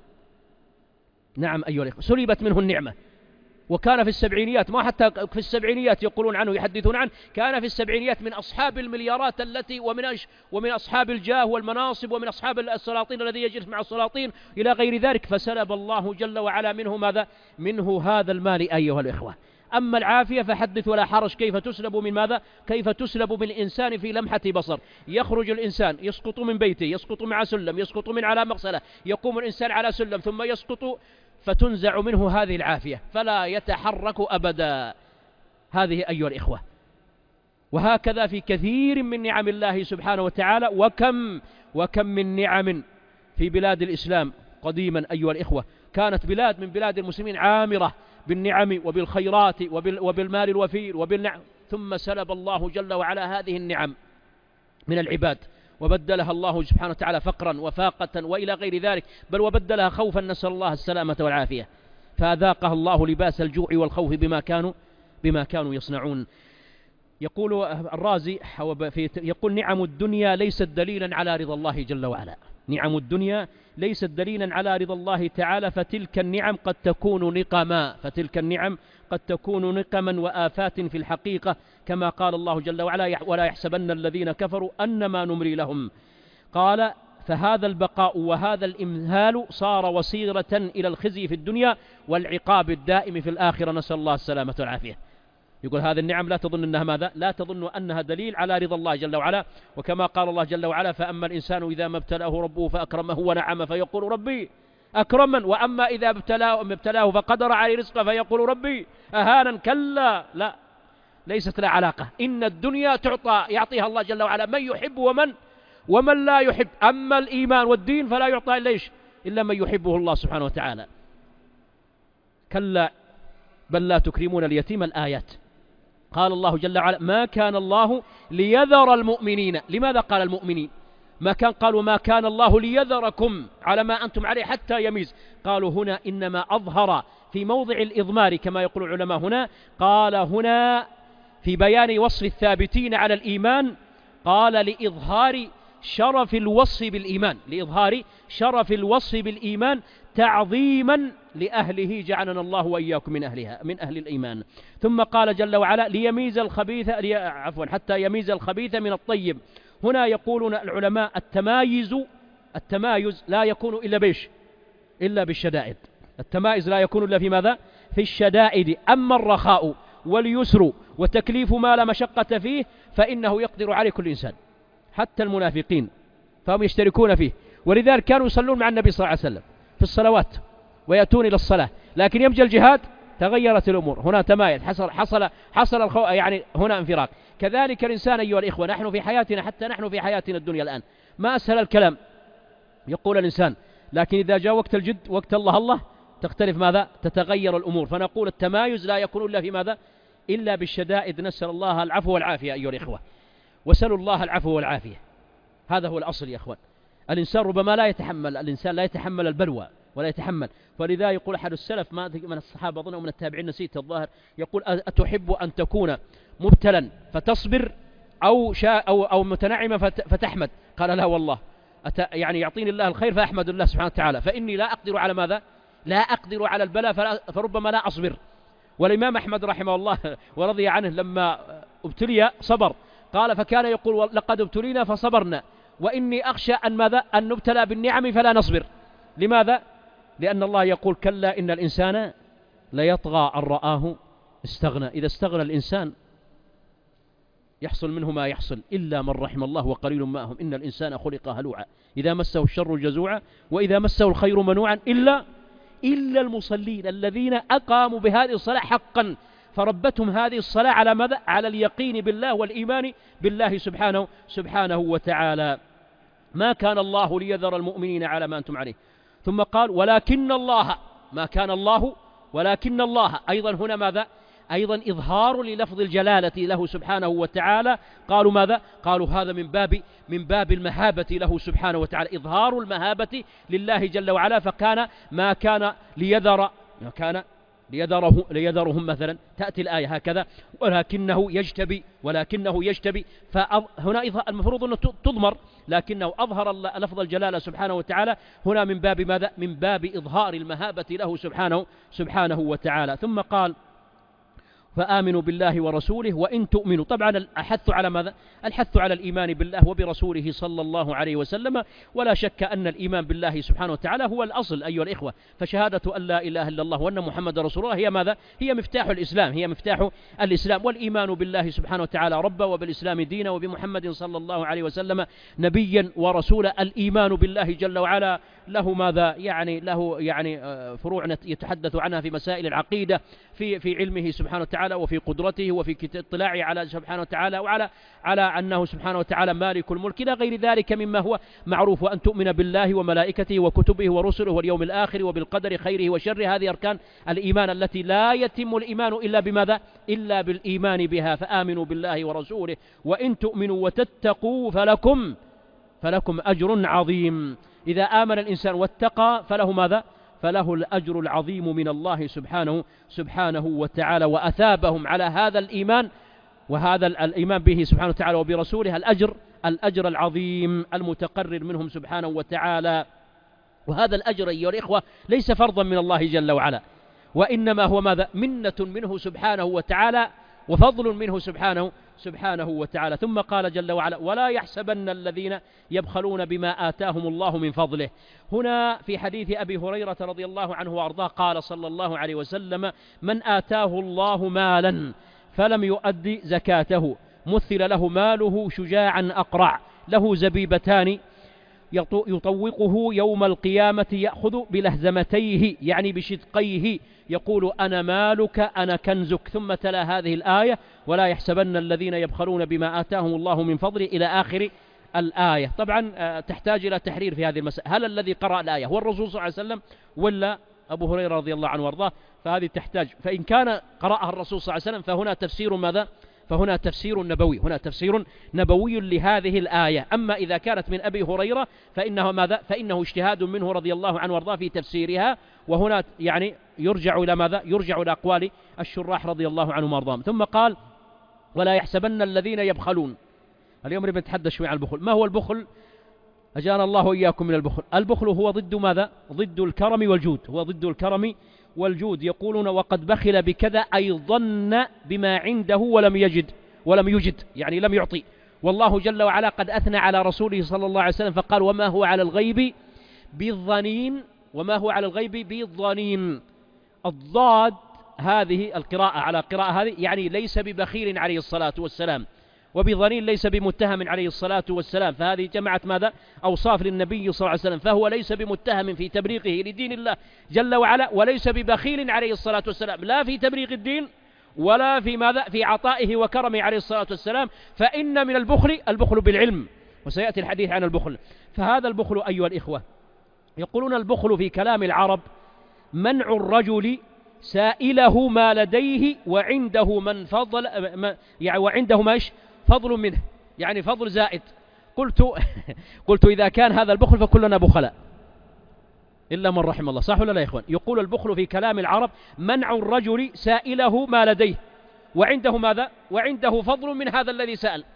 نعم أيها الإخوة، سلبت منه النعمة، وكان في السبعينيات، ما حتى في السبعينيات يقولون عنه يحدثون عنه، كان في السبعينيات من أصحاب المليارات التي ومن ومن أصحاب الجاه والمناصب، ومن أصحاب السلاطين الذي يجلس مع السلاطين إلى غير ذلك، فسلب الله جل وعلا منه ماذا؟ منه هذا المال أيها الإخوة. أما العافية فحدث ولا حرج، كيف تسلب من ماذا؟ كيف تسلب من الإنسان في لمحة بصر. يخرج الإنسان يسقط من بيته، يسقط مع سلم، يسقط من على مغسلة، يقوم الإنسان على سلم ثم يسقط، فتنزع منه هذه العافية فلا يتحرك أبدا. هذه أيها الإخوة. وهكذا في كثير من نعم الله سبحانه وتعالى. وكم وكم من نعم في بلاد الإسلام قديما أيها الإخوة، كانت بلاد من بلاد المسلمين عامرة بالنعم وبالخيرات وبالمال الوفير وبالنعم، ثم سلب الله جل وعلا هذه النعم من العباد، وبدلها الله سبحانه وتعالى فقرا وفاقة وإلى غير ذلك، بل وبدلها خوفا، نسأل الله السلامة والعافية، فأذاقها الله لباس الجوع والخوف بما كانوا بما كانوا يصنعون. يقول الرازي يقول: نعم الدنيا ليست دليلا على رضا الله جل وعلا. نعم الدنيا ليست دليلا على رضا الله تعالى، فتلك النعم قد تكون نقما فتلك النعم قد تكون نقما وآفات في الحقيقة، كما قال الله جل وعلا: ولا يحسبن الذين كفروا أنما نمري لهم. قال: فهذا البقاء وهذا الإمهال صار وسيلة إلى الخزي في الدنيا والعقاب الدائم في الآخرة، نسأل الله السلامة والعافية. يقول هذه النعم لا تظن أنها ماذا؟ لا تظن أنها دليل على رضا الله جل وعلا، وكما قال الله جل وعلا: فأما الإنسان إذا ما ابتلاه ربه فأكرمه ونعمه فيقول ربي أكرمن، وأما إذا ابتلاه, ابتلاه فقدر عليه رزقه فيقول ربي أهانا. كلا، لا، ليست لا علاقة. إن الدنيا تعطى يعطيها الله جل وعلا من يحب ومن ومن لا يحب. أما الإيمان والدين فلا يعطى إلا إيش؟ إلا من يحبه الله سبحانه وتعالى. كلا بل لا تكرمون اليتيم. الآيات. قال الله جل وعلا: ما كان الله ليذر المؤمنين. لماذا قال المؤمنين؟ ما كان قالوا ما كان الله ليذركم على ما أنتم عليه حتى يميز. قالوا هنا إنما أظهر في موضع الإضمار كما يقول العلماء. هنا قال هنا في بيان وصف الثابتين على الإيمان، قال لإظهار شرف الوصف بالإيمان، لإظهار شرف الوصف بالإيمان تعظيما لأهله، جعلنا الله وإياكم من أهلها من أهل الإيمان. ثم قال جل وعلا: ليميز الخبيث لي... عفوا حتى يميز الخبيث من الطيب. هنا يقولون العلماء: التمايز التمايز لا يكون إلا بيش إلا بالشدائد. التمايز لا يكون إلا في ماذا؟ في الشدائد. أما الرخاء واليسر وتكليف ما لا مشقة فيه فإنه يقدر عليه كل إنسان، حتى المنافقين، فهم يشتركون فيه. ولذلك كانوا يصلون مع النبي صلى الله عليه وسلم في الصلوات ويأتون إلى الصلاة، لكن يوم جاء الجهاد تغيرت الأمور. هنا تمايز، حصل حصل حصل الخو... يعني هنا انفراق. كذلك الإنسان أيها الإخوة، نحن في حياتنا، حتى نحن في حياتنا الدنيا الآن، ما أسهل الكلام يقول الإنسان، لكن إذا جاء وقت الجد، وقت الله الله، تختلف ماذا؟ تتغير الأمور. فنقول التمايز لا يكون إلا في ماذا؟ إلا بالشدائد. نسأل الله العفو والعافية أيها الإخوة، وسألوا الله العفو والعافية. هذا هو الأصل يا أخوان. الإنسان ربما لا يتحمل الإنسان لا يتحمل البلوى ولا يتحمل. فلذا يقول أحد السلف، ما من الصحابة أظن ومن التابعين نسيت الظاهر، يقول: أتحب أن تكون مبتلا فتصبر، أو, شاء أو, أو متنعمة فتحمد. قال لا والله يعني يعطيني الله الخير فأحمد الله سبحانه وتعالى، فإني لا أقدر على ماذا؟ لا أقدر على البلاء فربما لا أصبر. والإمام أحمد رحمه الله ورضي عنه لما ابتلي صبر، قال فكان يقول لقد ابتلينا فصبرنا وإني أخشى أن ماذا؟ أن نبتلى بالنعم فلا نصبر. لماذا؟ لأن الله يقول كلا إن الإنسان ليطغى أن رآه استغنى. إذا استغنى الإنسان يحصل منه ما يحصل إلا من رحم الله وقليل ما هم، إن الإنسان خلق هلوعا إذا مسه الشر جزوعا وإذا مسه الخير منوعا إلا إلا المصلين الذين أقاموا بهذه الصلاة حقا، فربتهم هذه الصلاة على ماذا؟ على اليقين بالله والإيمان بالله سبحانه سبحانه وتعالى. ما كان الله ليذر المؤمنين على ما أنتم عليه. ثم قال ولكن الله، ما كان الله ولكن الله، أيضا هنا ماذا؟ أيضا إظهار للفظ الجلالة له سبحانه وتعالى. قالوا ماذا؟ قالوا هذا من باب من باب المهابة له سبحانه وتعالى، إظهار المهابة لله جل وعلا. فكان ما كان ليذر ما كان ليذره ليذرهم مثلا، تأتي الآية هكذا ولكنه يجتبي ولكنه يجتبي، فهنا المفروض أنه تضمر، لكنه أظهر لفظ الجلالة سبحانه وتعالى هنا من باب ماذا؟ من باب إظهار المهابة له سبحانه سبحانه وتعالى. ثم قال فآمنوا بالله ورسوله وإن تؤمنوا. طبعا الحث على ماذا؟ الحث على الإيمان بالله وبرسوله صلى الله عليه وسلم. ولا شك أن الإيمان بالله سبحانه وتعالى هو الأصل أيها الإخوة، فشهادة أن لا إله إلا الله وأن محمد رسول الله هي ماذا؟ هي مفتاح الإسلام، هي مفتاح الإسلام. والإيمان بالله سبحانه وتعالى ربا وبالإسلام دينا وبمحمد صلى الله عليه وسلم نبيا ورسولا. الإيمان بالله جل وعلا له ماذا؟ يعني له يعني فروع يتحدث عنها في مسائل العقيدة، في في علمه سبحانه وتعالى وفي قدرته وفي اطلاعه على سبحانه وتعالى وعلى على أنه سبحانه وتعالى مالك الملك إلى غير ذلك مما هو معروف. وأن تؤمن بالله وملائكته وكتبه ورسله واليوم الآخر وبالقدر خيره وشره. هذه أركان الإيمان التي لا يتم الإيمان إلا بماذا؟ إلا بالإيمان بها. فآمنوا بالله ورسوله وإن تؤمنوا وتتقوا فلكم فلكم أجر عظيم. إذا آمن الإنسان واتقى فله ماذا؟ فله الأجر العظيم من الله سبحانه سبحانه وتعالى. وأثابهم على هذا الإيمان وهذا الإيمان به سبحانه وتعالى وبرسوله الأجر الأجر العظيم المتقرر منهم سبحانه وتعالى. وهذا الأجر أيها الإخوة ليس فرضا من الله جل وعلا، وإنما هو ماذا؟ منة منه سبحانه وتعالى وفضل منه سبحانه سبحانه وتعالى. ثم قال جل وعلا ولا يحسبن الذين يبخلون بما آتاهم الله من فضله. هنا في حديث أبي هريرة رضي الله عنه وأرضاه قال صلى الله عليه وسلم من آتاه الله مالا فلم يؤدي زكاته مثل له ماله شجاعا أقرع له زبيبتان يطوقه يوم القيامة يأخذ بلهزمتيه يعني بشدقيه يقول أنا مالك أنا كنزك. ثم تلا هذه الآية ولا يحسبن الذين يبخلون بما آتاهم الله من فضله إلى آخر الآية. طبعا تحتاج إلى تحرير في هذه المسألة، هل الذي قرأ الآية هو الرسول صلى الله عليه وسلم ولا أبو هريرة رضي الله عنه وارضاه؟ فهذه تحتاج، فإن كان قرأها الرسول صلى الله عليه وسلم فهنا تفسير ماذا؟ فهنا تفسير نبوي، هنا تفسير نبوي لهذه الآية. أما إذا كانت من أبي هريرة فإنه ماذا؟ فإنه اجتهاد منه رضي الله عنه وارضاه في تفسيرها، وهنا يعني يرجع إلى ماذا؟ يرجع إلى أقوال الشراح رضي الله عنهم وارضاهم. ثم قال ولا يحسبن الذين يبخلون. اليوم نبي نتحدث شوي عن البخل. ما هو البخل؟ أجانا الله وإياكم من البخل. البخل هو ضد ماذا؟ ضد الكرم والجود، هو ضد الكرم والجود. يقولون وقد بخل بكذا أي ظن بما عنده ولم يجد ولم يجد يعني لم يعطي. والله جل وعلا قد أثنى على رسوله صلى الله عليه وسلم فقال وما هو على الغيب بالظنين وما هو على الغيب بالظنين. الضاد هذه القراءة على قراءة هذه يعني ليس ببخيل عليه الصلاة والسلام، وبظنين ليس بمتهم عليه الصلاة والسلام. فهذه جمعت ماذا؟ أوصاف للنبي صلى الله عليه وسلم، فهو ليس بمتهم في تبريقه لدين الله جل وعلا، وليس ببخيل عليه الصلاة والسلام لا في تبريق الدين ولا في ماذا؟ في عطائه وكرمه عليه الصلاة والسلام. فإن من البخل البخل بالعلم، وسيأتي الحديث عن البخل. فهذا البخل أيها الإخوة، يقولون البخل في كلام العرب منع الرجل سائله ما لديه وعنده من فضل يعني وعنده ماش فضل منه، يعني فضل زائد. قلت قلت إذا كان هذا البخل فكلنا بخلاء إلا من رحم الله، صح ولا لا يا إخوان؟ يقول البخل في كلام العرب منع الرجل سائله ما لديه وعنده ماذا؟ وعنده فضل من هذا الذي سأل.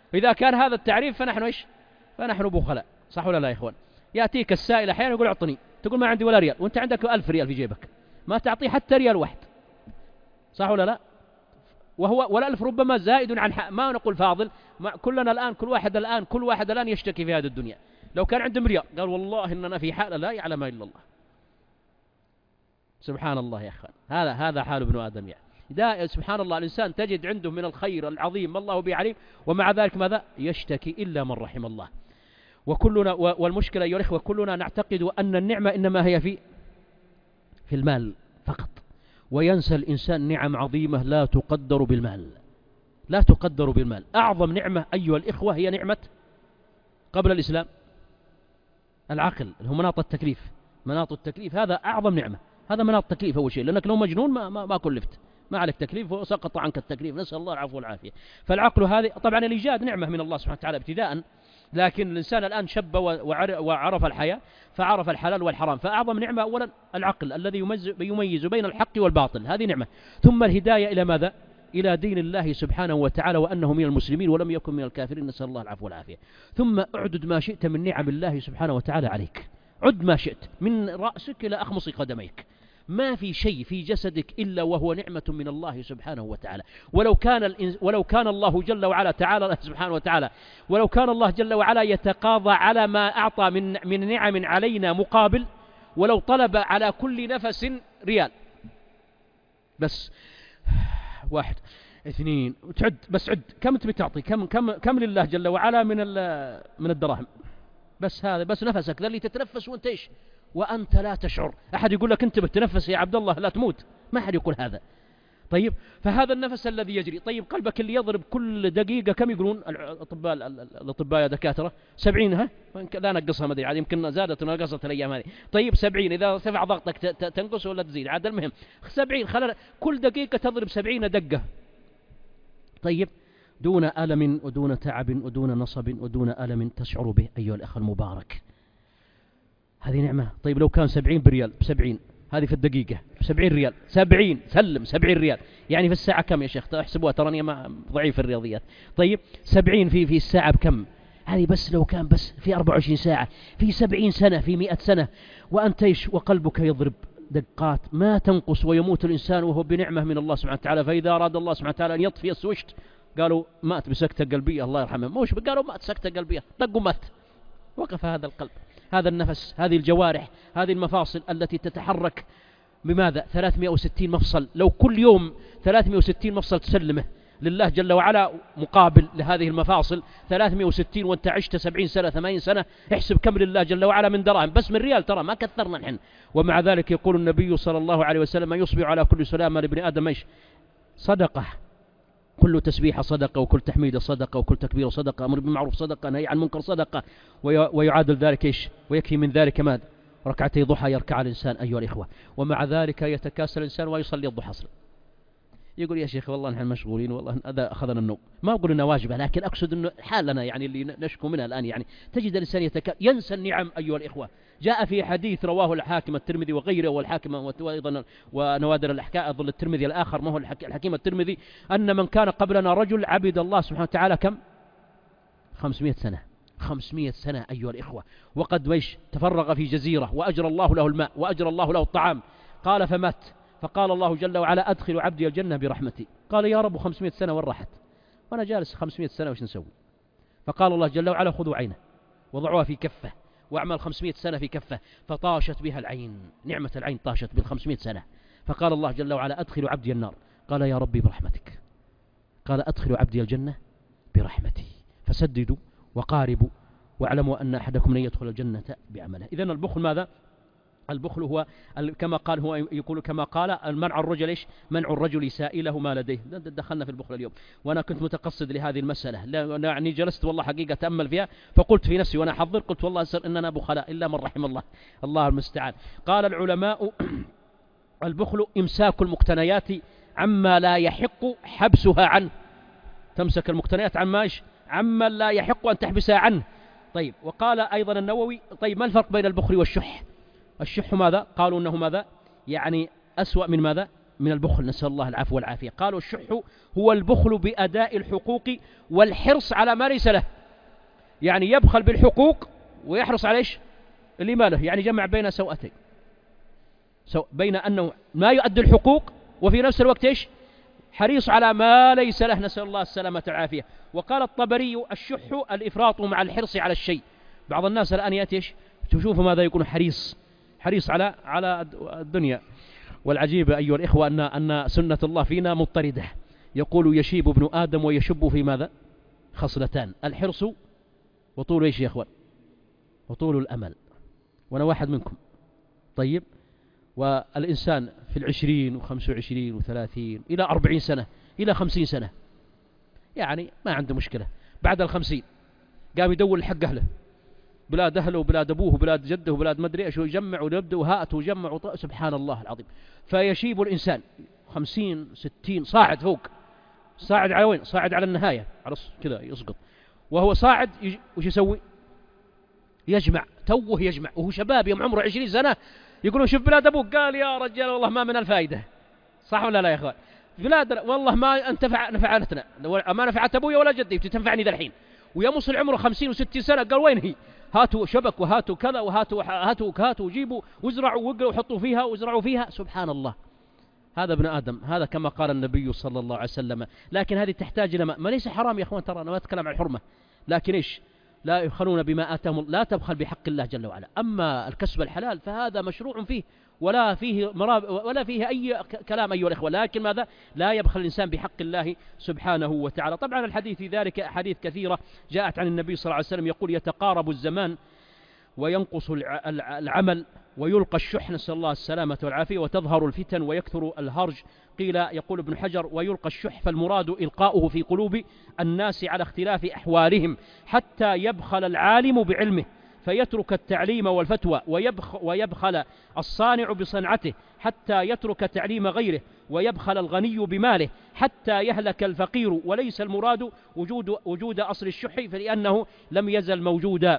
إذا كان هذا التعريف فنحن إيش؟ فنحن بخلاء، صح ولا لا يا إخوان؟ يأتيك السائل أحيانا يقول أعطني، تقول ما عندي ولا ريال، وأنت عندك ألف ريال في جيبك، ما تعطيه حتى ريال واحد، صح ولا لا؟ وهو والألف ربما زائد عن حق. ما نقول فاضل، ما كلنا الآن كل واحد الآن كل واحد الآن يشتكي في هذه الدنيا. لو كان عنده ريال قال والله إننا في حالة لا يعلم إلا الله. سبحان الله يا أخوان، هذا هذا حال ابن آدم يعني. دا سبحان الله، الإنسان تجد عنده من الخير العظيم ما الله به عليم، ومع ذلك ماذا؟ يشتكي إلا من رحم الله. وكلنا والمشكلة أيها الإخوة كلنا نعتقد أن النعمة إنما هي في في المال فقط، وينسى الإنسان نعم عظيمة لا تقدر بالمال، لا تقدر بالمال. أعظم نعمة أيها الإخوة هي نعمة قبل الإسلام العقل، اللي هو مناط التكليف. مناط التكليف هذا أعظم نعمة، هذا مناط التكليف أول شيء، لأنك لو مجنون ما, ما, ما كلفت، ما عليك تكليف وسقط عنك التكليف، نسأل الله العفو والعافية. فالعقل هذه طبعا الإيجاد نعمة من الله سبحانه وتعالى ابتداء، لكن الإنسان الآن شب وعرف الحياة فعرف الحلال والحرام. فأعظم نعمة أولا العقل الذي يميز بين الحق والباطل، هذه نعمة. ثم الهداية إلى ماذا؟ إلى دين الله سبحانه وتعالى، وأنه من المسلمين ولم يكن من الكافرين، نسأل الله العفو والعافية. ثم اعدد ما شئت من نعم الله سبحانه وتعالى عليك، عد ما شئت من رأسك إلى أخمص قدميك، ما في شيء في جسدك إلا وهو نعمة من الله سبحانه وتعالى. ولو كان الإنس ولو كان الله جل وعلا تعالى سبحانه وتعالى ولو كان الله جل وعلا يتقاضى على ما أعطى من من نعم علينا مقابل، ولو طلب على كل نفس ريال بس، واحد اثنين تعد بس، عد كم أنت بتعطي، كم كم كم لله جل وعلا من من الدراهم، بس هذا بس نفسك ذا اللي تتنفس وانت ايش وأنت لا تشعر. أحد يقول لك أنت بتنفس يا عبد الله لا تموت، ما أحد يقول هذا. طيب فهذا النفس الذي يجري، طيب قلبك اللي يضرب كل دقيقة كم يقولون الأطباء الأطباء يا دكاترة؟ سبعين، ها لا نقصها، ما أدري عاد يمكن زادت ونقصت الأيام هذه. طيب سبعين، إذا ارتفع ضغطك تنقص ولا تزيد؟ عاد المهم سبعين، خلال كل دقيقة تضرب سبعين دقة. طيب دون ألم ودون تعب ودون نصب ودون ألم تشعر به أيها الأخ المبارك، هذه نعمة. طيب لو كان سبعين بريال بسبعين، هذه في الدقيقة بسبعين ريال، سبعين سلم سبعين ريال، يعني في الساعة كم يا شيخ؟ احسبوها تراني ما ضعيف في الرياضيات. طيب سبعين في في الساعة بكم؟ هذه بس لو كان بس في أربعة وعشرين ساعة، في سبعين سنة، في مئة سنة، وأنت إيش وقلبك يضرب دقات ما تنقص، ويموت الإنسان وهو بنعمة من الله سبحانه وتعالى. فإذا أراد الله سبحانه وتعالى أن يطفي السوشت قالوا مات بسكتة قلبية، الله يرحمه، موش قالوا مات سكتة قلبية، طقوا مات، وقف هذا القلب، هذا النفس، هذه الجوارح، هذه المفاصل التي تتحرك بماذا؟ ثلاثمائة وستين مفصل. لو كل يوم ثلاثمائة وستين مفصل تسلمه لله جل وعلا مقابل لهذه المفاصل ثلاثمائة وستين، وانت عشت سبعين سنة ثمانين سنة، احسب كم لله جل وعلا من دراهم بس من ريال، ترى ما كثرنا نحن. ومع ذلك يقول النبي صلى الله عليه وسلم يصبح على كل سلامة لابن آدم ايش؟ صدقة، كل تسبيحة صدقة، وكل تحميدة صدقة، وكل تكبير صدقة، أمر بالمعروف صدقة، نهي عن منكر صدقة، ويعادل ذلك إيش؟ ويكفي من ذلك ماذا؟ ركعتي ضحى يركع الإنسان أيها الإخوة. ومع ذلك يتكاسل الإنسان ويصلي الضحى أصلا، يقول يا شيخ والله نحن مشغولين، والله هذا أخذنا النوم. ما أقول إنه واجبة، لكن أقصد إنه حالنا يعني اللي نشكو منها الآن، يعني تجد الإنسان يتك... ينسى النعم أيها الإخوة. جاء في حديث رواه الحاكم الترمذي وغيره، والحاكم وأيضا ونوادر الأحكام أظل الترمذي الآخر ما هو الحكيم الترمذي، أن من كان قبلنا رجل عبد الله سبحانه وتعالى كم؟ خمسمائة سنة، خمسمائة سنة أيها الإخوة، وقد ويش تفرغ في جزيرة وأجرى الله له الماء وأجرى الله له الطعام، قال فمات، فقال الله جل وعلا أدخل عبدي الجنة برحمتي. قال يا رب خمسمائة سنة وين راحت؟ وأنا جالس خمسمائة سنة وش نسوي؟ فقال الله جل وعلا خذوا عينه وضعوها في كفه وأعمل خمسمائة سنة في كفه، فطاشت بها العين، نعمة العين طاشت بالخمسمائة سنة. فقال الله جل وعلا أدخل عبدي النار، قال يا ربي برحمتك، قال أدخل عبدي الجنة برحمتي. فسددوا وقاربوا واعلموا أن أحدكم لن يدخل الجنة بعمله. إذن البخل ماذا؟ البخل هو كما قال هو يقول كما قال المنع الرجل إيش؟ منع الرجل سائله ما لديه. دخلنا في البخل اليوم، وأنا كنت متقصد لهذه المسألة، يعني جلست والله حقيقة تأمل فيها، فقلت في نفسي وأنا أحضر، قلت والله أسر إننا بخلاء إلا من رحم الله، الله المستعان. قال العلماء البخل إمساك المقتنيات عما لا يحق حبسها عنه، تمسك المقتنيات عما إيش؟ عما لا يحق أن تحبسها عنه. طيب وقال أيضا النووي طيب ما الفرق بين البخل والشح؟ الشح ماذا؟ قالوا أنه ماذا؟ يعني أسوأ من ماذا؟ من البخل، نسأل الله العفو والعافية. قالوا الشح هو البخل بأداء الحقوق والحرص على ما ليس له، يعني يبخل بالحقوق ويحرص على إيش؟ اللي ما له، يعني جمع بين سوءتين، سو بين أنه ما يؤدي الحقوق وفي نفس الوقت إيش؟ حريص على ما ليس له، نسأل الله السلامة والعافية. وقال الطبري الشح الإفراط مع الحرص على الشيء. بعض الناس الآن يأتي إيش؟ تشوفوا ماذا يكون حريص حريص على على الدنيا. والعجيب أيها الإخوة أن أن سنة الله فينا مضطردة، يقول يشيب ابن آدم ويشب في ماذا؟ خصلتان، الحرص وطول إيش يا أخوان؟ وطول الأمل. وأنا واحد منكم. طيب، والإنسان في العشرين وخمس وعشرين وثلاثين إلى أربعين سنة إلى خمسين سنة، يعني ما عنده مشكلة. بعد الخمسين قام يدور لحق أهله، بلاد أهله وبلاد أبوه وبلاد جده وبلاد مدري إيش، ويجمع ويبدأ وهات ويجمع وط... سبحان الله العظيم. فيشيب الإنسان خمسين ستين صاعد فوق، صاعد على وين؟ صاعد على النهاية، على كذا يسقط، وهو صاعد يج... وش يسوي؟ يجمع، توه يجمع وهو شباب يوم عمره عشرين سنة. يقولون شوف بلاد أبوك، قال يا رجال والله ما من الفائدة، صح ولا لا يا أخوان؟ بلاد والله ما انتفع نفعتنا، ما نفعت أبوي ولا جدي بتنفعني ذا الحين. ويمصل عمره خمسين وستين سنة، قال وين هي؟ هاتوا شبك وهاتوا كذا وهاتوا هاتوا هاتوا وجيبوا وازرعوا وقلوا وحطوا فيها وازرعوا فيها. سبحان الله، هذا ابن آدم، هذا كما قال النبي صلى الله عليه وسلم. لكن هذه تحتاج إلى ما, ما ليس حرام يا أخوان، ترى أنا ما أتكلم عن الحرمة، لكن إيش؟ لا يبخلون بما آتاهم، لا تبخل بحق الله جل وعلا. أما الكسب الحلال فهذا مشروع فيه، ولا فيه مراب ولا فيه أي كلام أيها الإخوة، لكن ماذا؟ لا يبخل الإنسان بحق الله سبحانه وتعالى. طبعا الحديث في ذلك أحاديث كثيرة جاءت عن النبي صلى الله عليه وسلم، يقول يتقارب الزمان وينقص العمل ويلقى الشح، نسأل الله السلامة والعافية، وتظهر الفتن ويكثر الهرج. قيل يقول ابن حجر ويلقى الشح فالمراد إلقاؤه في قلوب الناس على اختلاف أحوالهم، حتى يبخل العالم بعلمه فيترك التعليم والفتوى، ويبخ ويبخل الصانع بصنعته حتى يترك تعليم غيره، ويبخل الغني بماله حتى يهلك الفقير. وليس المراد وجود, وجود أصل الشح فلأنه لم يزل موجودا.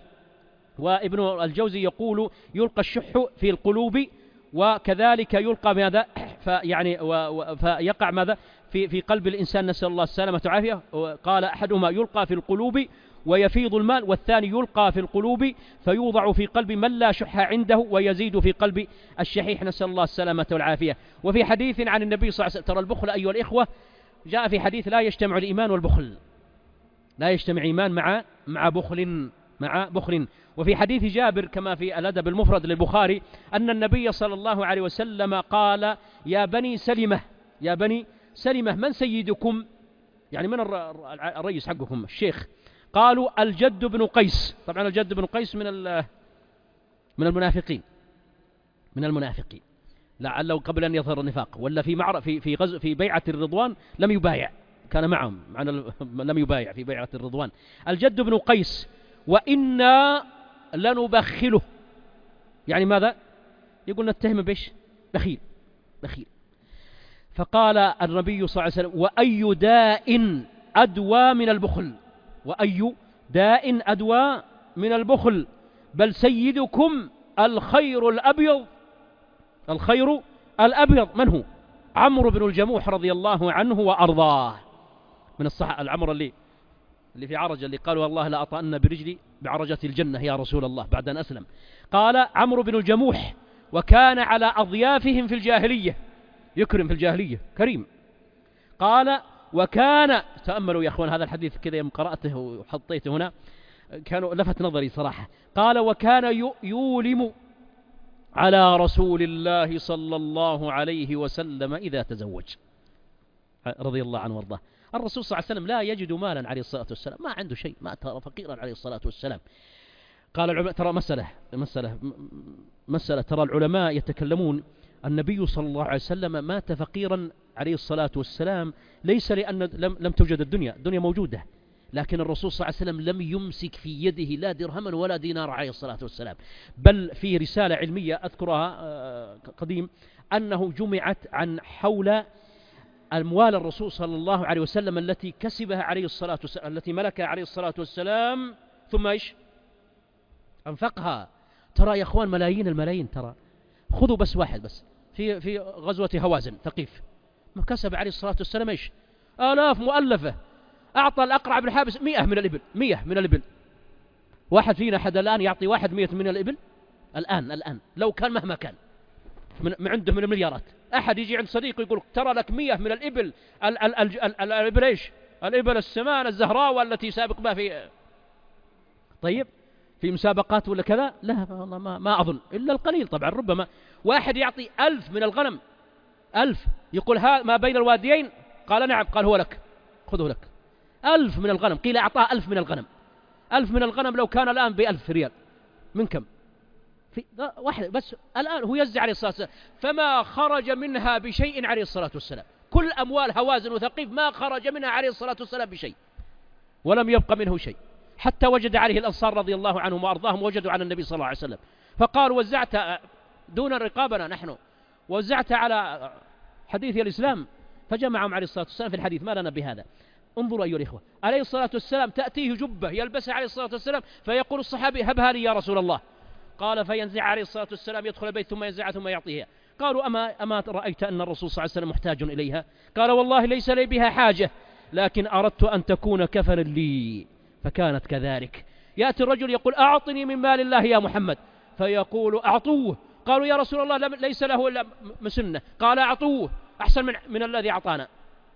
وابن الجوزي يقول يلقى الشح في القلوب، وكذلك يلقى ماذا؟ فيعني فيقع ماذا؟ في في قلب الإنسان، نسأل الله السلامة والعافية. قال أحدهما يلقى في القلوب ويفيض المال، والثاني يلقى في القلوب فيوضع في قلب من لا شح عنده ويزيد في قلب الشحيح، نسأل الله السلامة والعافية. وفي حديث عن النبي صلى الله عليه وسلم، ترى البخل أيها الإخوة جاء في حديث لا يجتمع الإيمان والبخل، لا يجتمع إيمان مع مع بخل مع بخل. وفي حديث جابر كما في الأدب المفرد للبخاري أن النبي صلى الله عليه وسلم قال يا بني سلمة، يا بني سلمة من سيدكم؟ يعني من الرئيس حقكم؟ الشيخ. قالوا الجد بن قيس. طبعا الجد بن قيس من من المنافقين، من المنافقين لعله قبل أن يظهر النفاق، ولا في معرض في في غزو في بيعة الرضوان لم يبايع، كان معهم معنا لم يبايع في بيعة الرضوان. الجد بن قيس وإنا لنبخله، يعني ماذا؟ يقول نتهم بيش بخيل بخيل. فقال النبي صلى الله عليه وسلم وأي داء أدوى من البخل، وأي داء أدوى من البخل، بل سيدكم الخير الأبيض، الخير الأبيض. من هو؟ عمرو بن الجموح رضي الله عنه وأرضاه، من الصحابة. العمر اللي اللي في عرج، اللي قالوا والله لا أطأن برجلي بعرجة الجنة يا رسول الله بعد أن أسلم. قال عمرو بن الجموح وكان على أضيافهم في الجاهلية، يكرم في الجاهلية كريم. قال وكان، تأملوا يا أخوان هذا الحديث كذا يوم قرأته وحطيته هنا كانوا لفت نظري صراحة. قال وكان يولم على رسول الله صلى الله عليه وسلم إذا تزوج، رضي الله عنه وارضاه. الرسول صلى الله عليه وسلم لا يجد مالا عليه الصلاة والسلام، ما عنده شيء، ما ترى فقيرا عليه الصلاة والسلام. قال العلماء ترى مسألة مسألة مسألة ترى العلماء يتكلمون النبي صلى الله عليه وسلم مات فقيرا عليه الصلاة والسلام، ليس لأن لم, لم توجد الدنيا، الدنيا موجودة، لكن الرسول صلى الله عليه وسلم لم يمسك في يده لا درهما ولا دينار عليه الصلاة والسلام. بل في رسالة علمية أذكرها قديم أنه جمعت عن حول أموال الرسول صلى الله عليه وسلم التي كسبها عليه الصلاة والسلام، التي ملكها عليه الصلاة والسلام، ثم إيش؟ أنفقها. ترى يا أخوان ملايين الملايين، ترى خذوا بس واحد بس في في غزوة هوازن ثقيف، ما كسب عليه الصلاة والسلام إيش؟ آلاف مؤلفة. أعطى الأقرع بن حابس مئة من الإبل، مئة من الإبل. واحد فينا حد الآن يعطي واحد مئة من الإبل الآن الآن لو كان مهما كان من عنده من المليارات. أحد يجي عند صديقه يقول ترى لك مئة من الإبل، الإبل إيش؟ الإبل السمان الزهراء والتي سابق بها في طيب في مسابقات ولا كذا؟ لا والله ما, ما أظن إلا القليل طبعا. ربما واحد يعطي ألف من الغنم، ألف، يقول ها ما بين الواديين، قال نعم، قال هو لك، خذه لك. ألف من الغنم، قيل أعطاه ألف من الغنم. ألف من الغنم لو كان الآن بألف ريال من كم؟ في واحد بس الآن هو يزع عليه الصلاة والسلام، فما خرج منها بشيء عليه الصلاة والسلام. كل أموال هوازن وثقيف ما خرج منها عليه الصلاة والسلام بشيء، ولم يبقى منه شيء، حتى وجد عليه الأنصار رضي الله عنهم وأرضاهم، وجدوا على النبي صلى الله عليه وسلم فقالوا وزعت دون رقابنا نحن، وزعت على حديث الإسلام، فجمعهم عليه الصلاة والسلام في الحديث. ما لنا بهذا؟ انظروا أيها الإخوة، عليه الصلاة والسلام تأتيه جبة يلبسها عليه الصلاة والسلام، فيقول الصحابي هبها لي يا رسول الله، قال فينزع عليه الصلاة والسلام، يدخل البيت ثم ينزعها ثم يعطيها. قالوا أما, أما رأيت أن الرسول صلى الله عليه وسلم محتاج إليها؟ قال والله ليس لي بها حاجة، لكن أردت أن تكون كفنا لي، فكانت كذلك. يأتي الرجل يقول أعطني من مال الله يا محمد، فيقول أعطوه. قالوا يا رسول الله ليس له إلا مسنة، قال أعطوه أحسن من, من الذي أعطانا.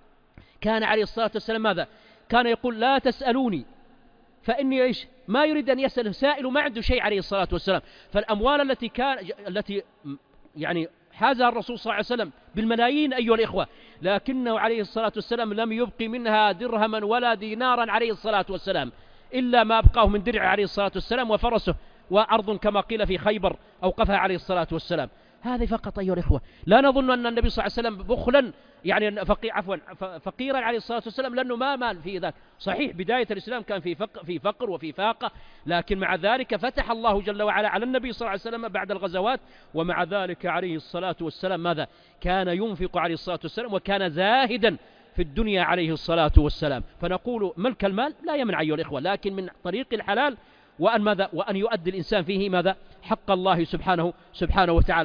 كان عليه الصلاة والسلام ماذا؟ كان يقول لا تسألوني فإني إيش؟ ما يريد أن يسأل سائل ما عنده شيء عليه الصلاة والسلام. فالأموال التي كان التي يعني حازها الرسول صلى الله عليه وسلم بالملايين أيها الإخوة، لكنه عليه الصلاة والسلام لم يبقي منها درهما ولا دينارا عليه الصلاة والسلام إلا ما أبقاه من درع عليه الصلاة والسلام وفرسه وأرض كما قيل في خيبر أوقفها عليه الصلاة والسلام. هذه فقط أيها الإخوة. لا نظن أن النبي صلى الله عليه وسلم بخلا يعني فقير عفوا فقيرا عليه الصلاة والسلام، لأنه ما مال في ذاك. صحيح بداية الإسلام كان في فقر, في فقر وفي فاقة، لكن مع ذلك فتح الله جل وعلا على النبي صلى الله عليه وسلم بعد الغزوات، ومع ذلك عليه الصلاة والسلام ماذا؟ كان ينفق عليه الصلاة والسلام، وكان زاهدا في الدنيا عليه الصلاة والسلام. فنقول ملك المال لا يمنع أيها الإخوة، لكن من طريق الحلال، وأن ماذا؟ وأن يؤدي الإنسان فيه ماذا؟ حق الله سبحانه سبحانه وتعالى.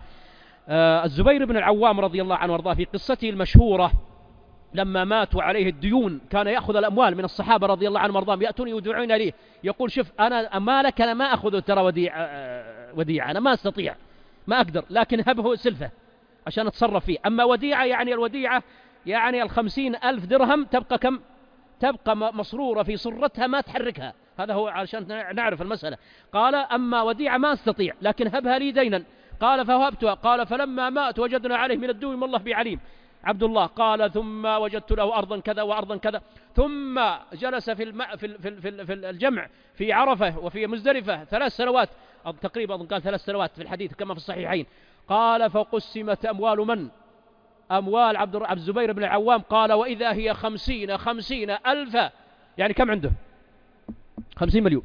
والزبير بن العوام رضي الله عنه وارضاه في قصته المشهورة لما مات وعليه الديون كان يأخذ الأموال من الصحابة رضي الله عنهم وارضاهم، يأتون يدعون لي، يقول شوف أنا مالك أنا ما أخذه ترى وديع وديعة، أنا ما أستطيع ما أقدر، لكن هبه سلفة عشان أتصرف فيه. أما وديعة يعني الوديعة يعني الخمسين ألف درهم تبقى كم؟ تبقى مصرورة في صرتها ما تحركها. هذا هو عشان نعرف المسألة. قال أما وديعة ما أستطيع لكن هبها لي دينا. قال فوهبتها. قال فلما مات وجدنا عليه من الدين ما الله بعليم. عبد الله قال ثم وجدت له أرضا كذا وأرضا كذا، ثم جلس في, الم... في, في, في, في الجمع في عرفة وفي مزدلفة ثلاث سنوات تقريبا، قال ثلاث سنوات في الحديث كما في الصحيحين. قال فقسمت أموال من؟ أموال عبد الزبير بن العوام. قال وإذا هي خمسين خمسين ألفا، يعني كم عنده؟ خمسين مليون.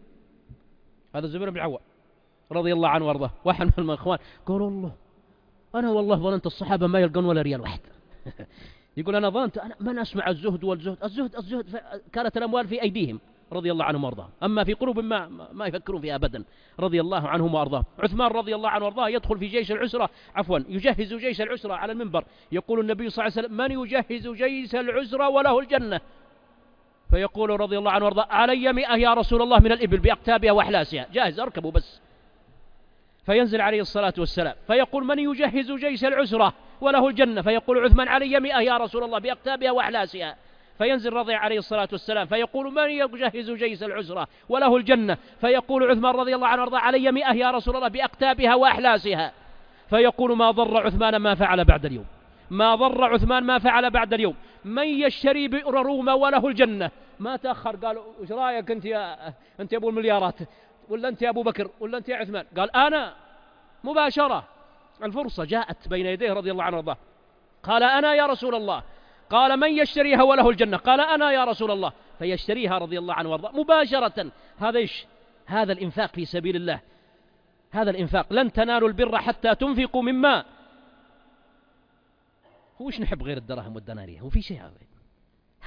هذا الزبير بن العوام رضي الله عنه وارضاه. واحد من الأخوان قال الله أنا والله ظننت الصحابة ما يلقون ولا ريال واحد. يقول أنا ظننت أنا ما نسمع الزهد والزهد الزهد الزهد كانت الأموال في أيديهم رضي الله عنهم وارضاهم، أما في قلوب ما ما يفكرون فيها أبدا رضي الله عنهم وارضاهم. عثمان رضي الله عنه وارضاه يدخل في جيش العسرة عفوا يجهز جيش العسرة على المنبر، يقول النبي صلى الله عليه وسلم من يجهز جيش العسرة وله الجنة؟ فيقول رضي الله عنه وارضاه علي مئة يا رسول الله من الإبل بأقتابها وأحلاسها، جاهز أركبوا بس. فينزل عليه الصلاة والسلام فيقول من يجهز جيش العسرة وله الجنة؟ فيقول عثمان علي مئة يا رسول الله بأقتابها وأحلاسها. فينزل رضي عليه الصلاة والسلام فيقول من يجهز جيش العسرة وله الجنة؟ فيقول عثمان رضي الله عنه وارضاه علي مئة يا رسول الله بأقتابها وأحلاسها. فيقول ما ضر عثمان ما فعل بعد اليوم، ما ضر عثمان ما فعل بعد اليوم، من يشتري بئر روما وله الجنة؟ ما تأخر. قالوا وش رأيك أنت يا أنت يا أبو المليارات، ولا أنت يا أبو بكر، ولا أنت يا عثمان؟ قال أنا. مباشرة الفرصة جاءت بين يديه رضي الله عنه وارضاه. قال أنا يا رسول الله. قال من يشتريها وله الجنة؟ قال أنا يا رسول الله. فيشتريها رضي الله عنه وارضاه مباشرة. هذا إيش؟ هذا الإنفاق في سبيل الله. هذا الإنفاق. لن تنالوا البر حتى تنفقوا مما هو. إيش نحب غير الدراهم والدنانير؟ هو في شيء هذا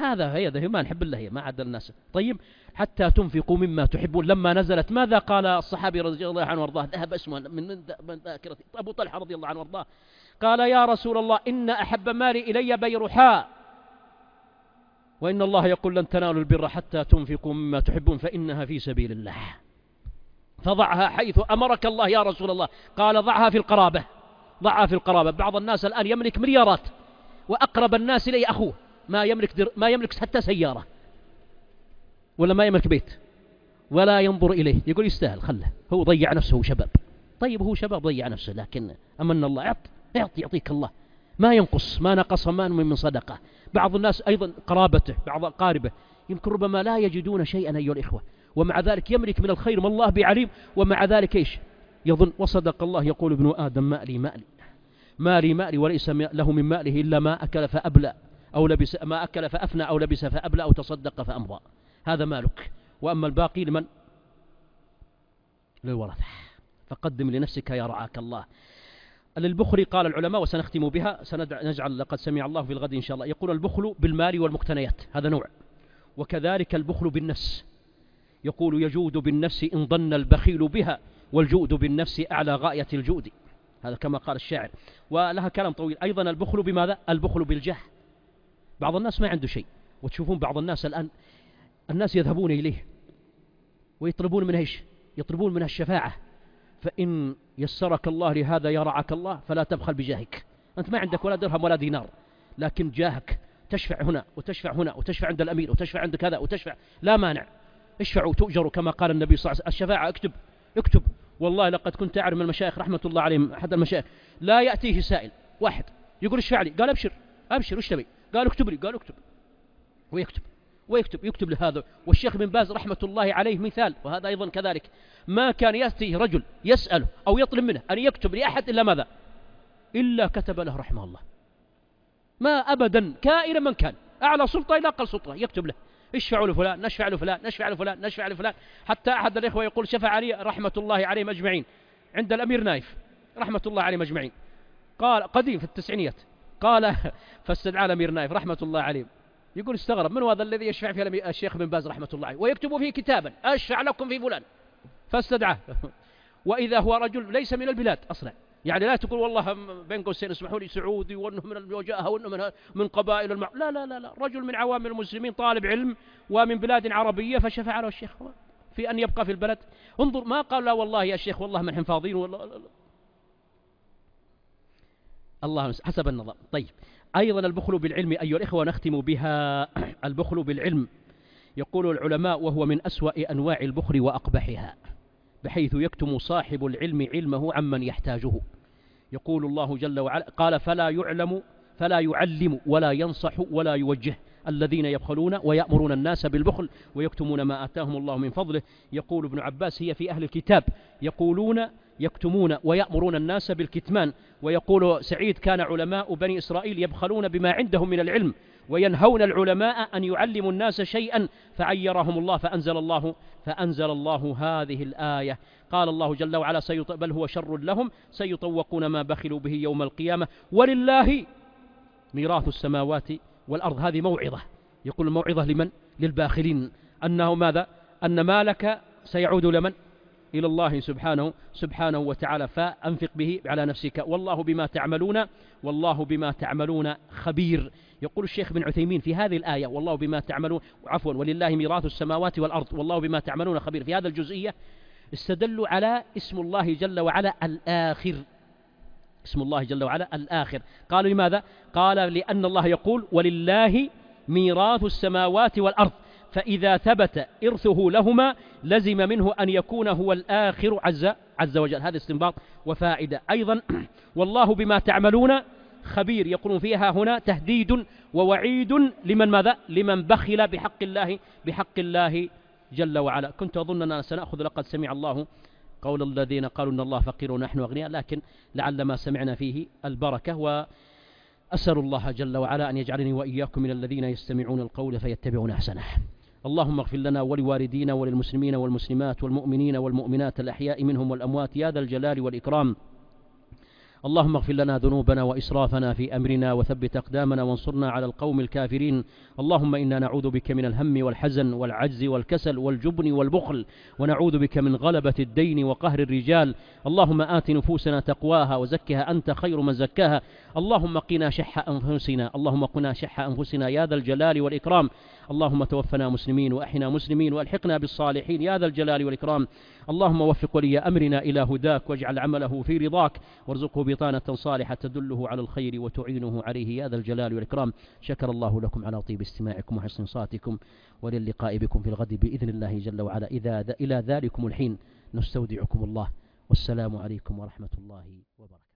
هذا هي ما نحب الله هي ما عدا الناس. طيب حتى تنفقوا مما تحبون لما نزلت ماذا قال الصحابي رضي الله عنه وارضاه؟ ذهب اسمه من ذاكرتي، أبو طلحة رضي الله عنه وارضاه، قال يا رسول الله إن أحب مالي إلي بيرحاء، وإن الله يقول لن تنالوا البر حتى تنفقوا مما تحبون فإنها في سبيل الله، فضعها حيث أمرك الله يا رسول الله. قال ضعها في القرابة، ضعها في القرابة. بعض الناس الآن يملك مليارات وأقرب الناس إليه أخوه، ما يملك در... ما يملك حتى سيارة ولا ما يملك بيت ولا ينظر إليه، يقول يستاهل خله، هو ضيع نفسه، هو شباب. طيب هو شباب ضيع نفسه، لكن أمن الله يعط يعط يعطيك الله، ما ينقص، ما نقص مال من صدقة. بعض الناس أيضا قرابته، بعض أقاربه يمكن ربما لا يجدون شيئا أيها الإخوة، ومع ذلك يملك من الخير ما الله بعليم، ومع ذلك إيش يظن؟ وصدق الله يقول ابن آدم مالي مالي مالي مالي وليس له من ماله إلا ما أكل فأبلى أو لبس، ما أكل فأفنى أو لبس فأبلى أو تصدق فأمضى، هذا مالك. وأما الباقي لمن؟ للورثة، فقدم لنفسك يا رعاك الله. للبخل قال العلماء وسنختم بها، سنجعل لقد سمع الله في الغد إن شاء الله، يقول البخل بالمال والمقتنيات هذا نوع، وكذلك البخل بالنفس، يقول يجود بالنفس إن ظن البخيل بها، والجود بالنفس أعلى غاية الجود، هذا كما قال الشاعر، ولها كلام طويل. أيضا البخل بماذا؟ البخل بالجاه. بعض الناس ما عنده شيء، وتشوفون بعض الناس الآن الناس يذهبون إليه ويطلبون منه إيش؟ يطلبون منه الشفاعة، فإن يسرك الله لهذا يرعاك الله فلا تبخل بجاهك، أنت ما عندك ولا درهم ولا دينار، لكن جاهك تشفع هنا وتشفع هنا وتشفع عند الأمير وتشفع عند كذا وتشفع، لا مانع، اشفعوا تؤجروا كما قال النبي صلى الله عليه وسلم. الشفاعة اكتب اكتب، والله لقد كنت أعرف من المشايخ رحمة الله عليهم، أحد المشايخ لا يأتيه سائل واحد يقول اشفع لي، قال أبشر أبشر وش تبي؟ قال اكتب لي، قال اكتب، ويكتب ويكتب يكتب لهذا. والشيخ بن باز رحمة الله عليه مثال، وهذا أيضا كذلك، ما كان يأتيه رجل يسأله أو يطلب منه أن يكتب لأحد إلا ماذا؟ إلا كتب له رحمه الله، ما أبدا كائنا من كان، أعلى سلطة إلى أقل سلطة يكتب له، اشفعوا لفلان، نشفع لفلان، نشفع لفلان، نشفع لفلان. حتى أحد الإخوة يقول شفع علي رحمة الله عليهم أجمعين عند الأمير نايف رحمة الله عليهم أجمعين، قال قديم في التسعينيات، قال فاستدعى الأمير نايف رحمة الله عليه، يقول استغرب من هذا الذي يشفع في الشيخ بن باز رحمة الله عليه ويكتب فيه كتابا أشفع لكم في فلان، فاستدعاه، وإذا هو رجل ليس من البلاد أصلا، يعني لا تقول والله بين قوسين اسمحوا لي سعودي وأنه من الوجاهة وأنه من, من قبائل المع... لا لا لا لا، رجل من عوام المسلمين طالب علم ومن بلاد عربية، فشفع له الشيخ في أن يبقى في البلد. انظر، ما قال لا والله يا شيخ والله من حفاظين والله لا لا. الله حسب النظام. طيب أيضا البخل بالعلم أيها الإخوة نختم بها، البخل بالعلم يقول العلماء وهو من أسوأ أنواع البخل وأقبحها، بحيث يكتم صاحب العلم علمه عمن يحتاجه. يقول الله جل وعلا قال فلا يعلم فلا يعلم ولا ينصح ولا يوجه الذين يبخلون ويأمرون الناس بالبخل ويكتمون ما آتاهم الله من فضله. يقول ابن عباس هي في أهل الكتاب، يقولون يكتمون ويأمرون الناس بالكتمان. ويقول سعيد كان علماء بني إسرائيل يبخلون بما عندهم من العلم وينهون العلماء أن يعلموا الناس شيئا فعيرهم الله، فأنزل الله فأنزل الله هذه الآية، قال الله جل وعلا سيط... بل هو شر لهم سيطوقون ما بخلوا به يوم القيامة ولله ميراث السماوات والأرض. هذه موعظة، يقول الموعظة لمن؟ للباخلين، أنه ماذا؟ أن مالك سيعود لمن؟ إلى الله سبحانه سبحانه وتعالى، فأنفق به على نفسك والله بما تعملون والله بما تعملون خبير. يقول الشيخ بن عثيمين في هذه الآية والله بما تعملون عفوا ولله ميراث السماوات والأرض والله بما تعملون خبير، في هذا الجزئية استدلوا على اسم الله جل وعلا الآخر، اسم الله جل وعلا الآخر. قالوا لماذا؟ قال لأن الله يقول ولله ميراث السماوات والأرض، فإذا ثبت إرثه لهما لزم منه أن يكون هو الآخر عز, عز وجل. هذا استنباط وفائدة. أيضا والله بما تعملون خبير، يقولون فيها هنا تهديد ووعيد لمن ماذا؟ لمن بخل بحق الله بحق الله جل وعلا. كنت أظن أننا سنأخذ لقد سمع الله قول الذين قالوا إن الله فقير ونحن أغنياء، لكن لعل ما سمعنا فيه البركة، وأسأل الله جل وعلا أن يجعلني وإياكم من الذين يستمعون القول فيتبعون أحسنه. اللهم اغفر لنا ولوالدينا وللمسلمين والمسلمات والمؤمنين والمؤمنات الأحياء منهم والأموات يا ذا الجلال والإكرام. اللهم اغفر لنا ذنوبنا وإسرافنا في أمرنا وثبت أقدامنا وانصرنا على القوم الكافرين. اللهم إنا نعوذ بك من الهم والحزن والعجز والكسل والجبن والبخل، ونعوذ بك من غلبة الدين وقهر الرجال. اللهم آت نفوسنا تقواها وزكها أنت خير من زكاها. اللهم قنا شح أنفسنا اللهم قنا شح أنفسنا يا ذا الجلال والإكرام. اللهم توفنا مسلمين وأحنا مسلمين وألحقنا بالصالحين يا ذا الجلال والإكرام. اللهم وفق ولي أمرنا إلى هداك، واجعل عمله في رضاك، وارزقه بطانة صالحة تدله على الخير وتعينه عليه يا ذا الجلال والإكرام. شكر الله لكم على طيب استماعكم وحسن صاتكم، وللقاء بكم في الغد بإذن الله جل وعلا. إذا إلى ذلكم الحين نستودعكم الله، والسلام عليكم ورحمة الله وبركاته.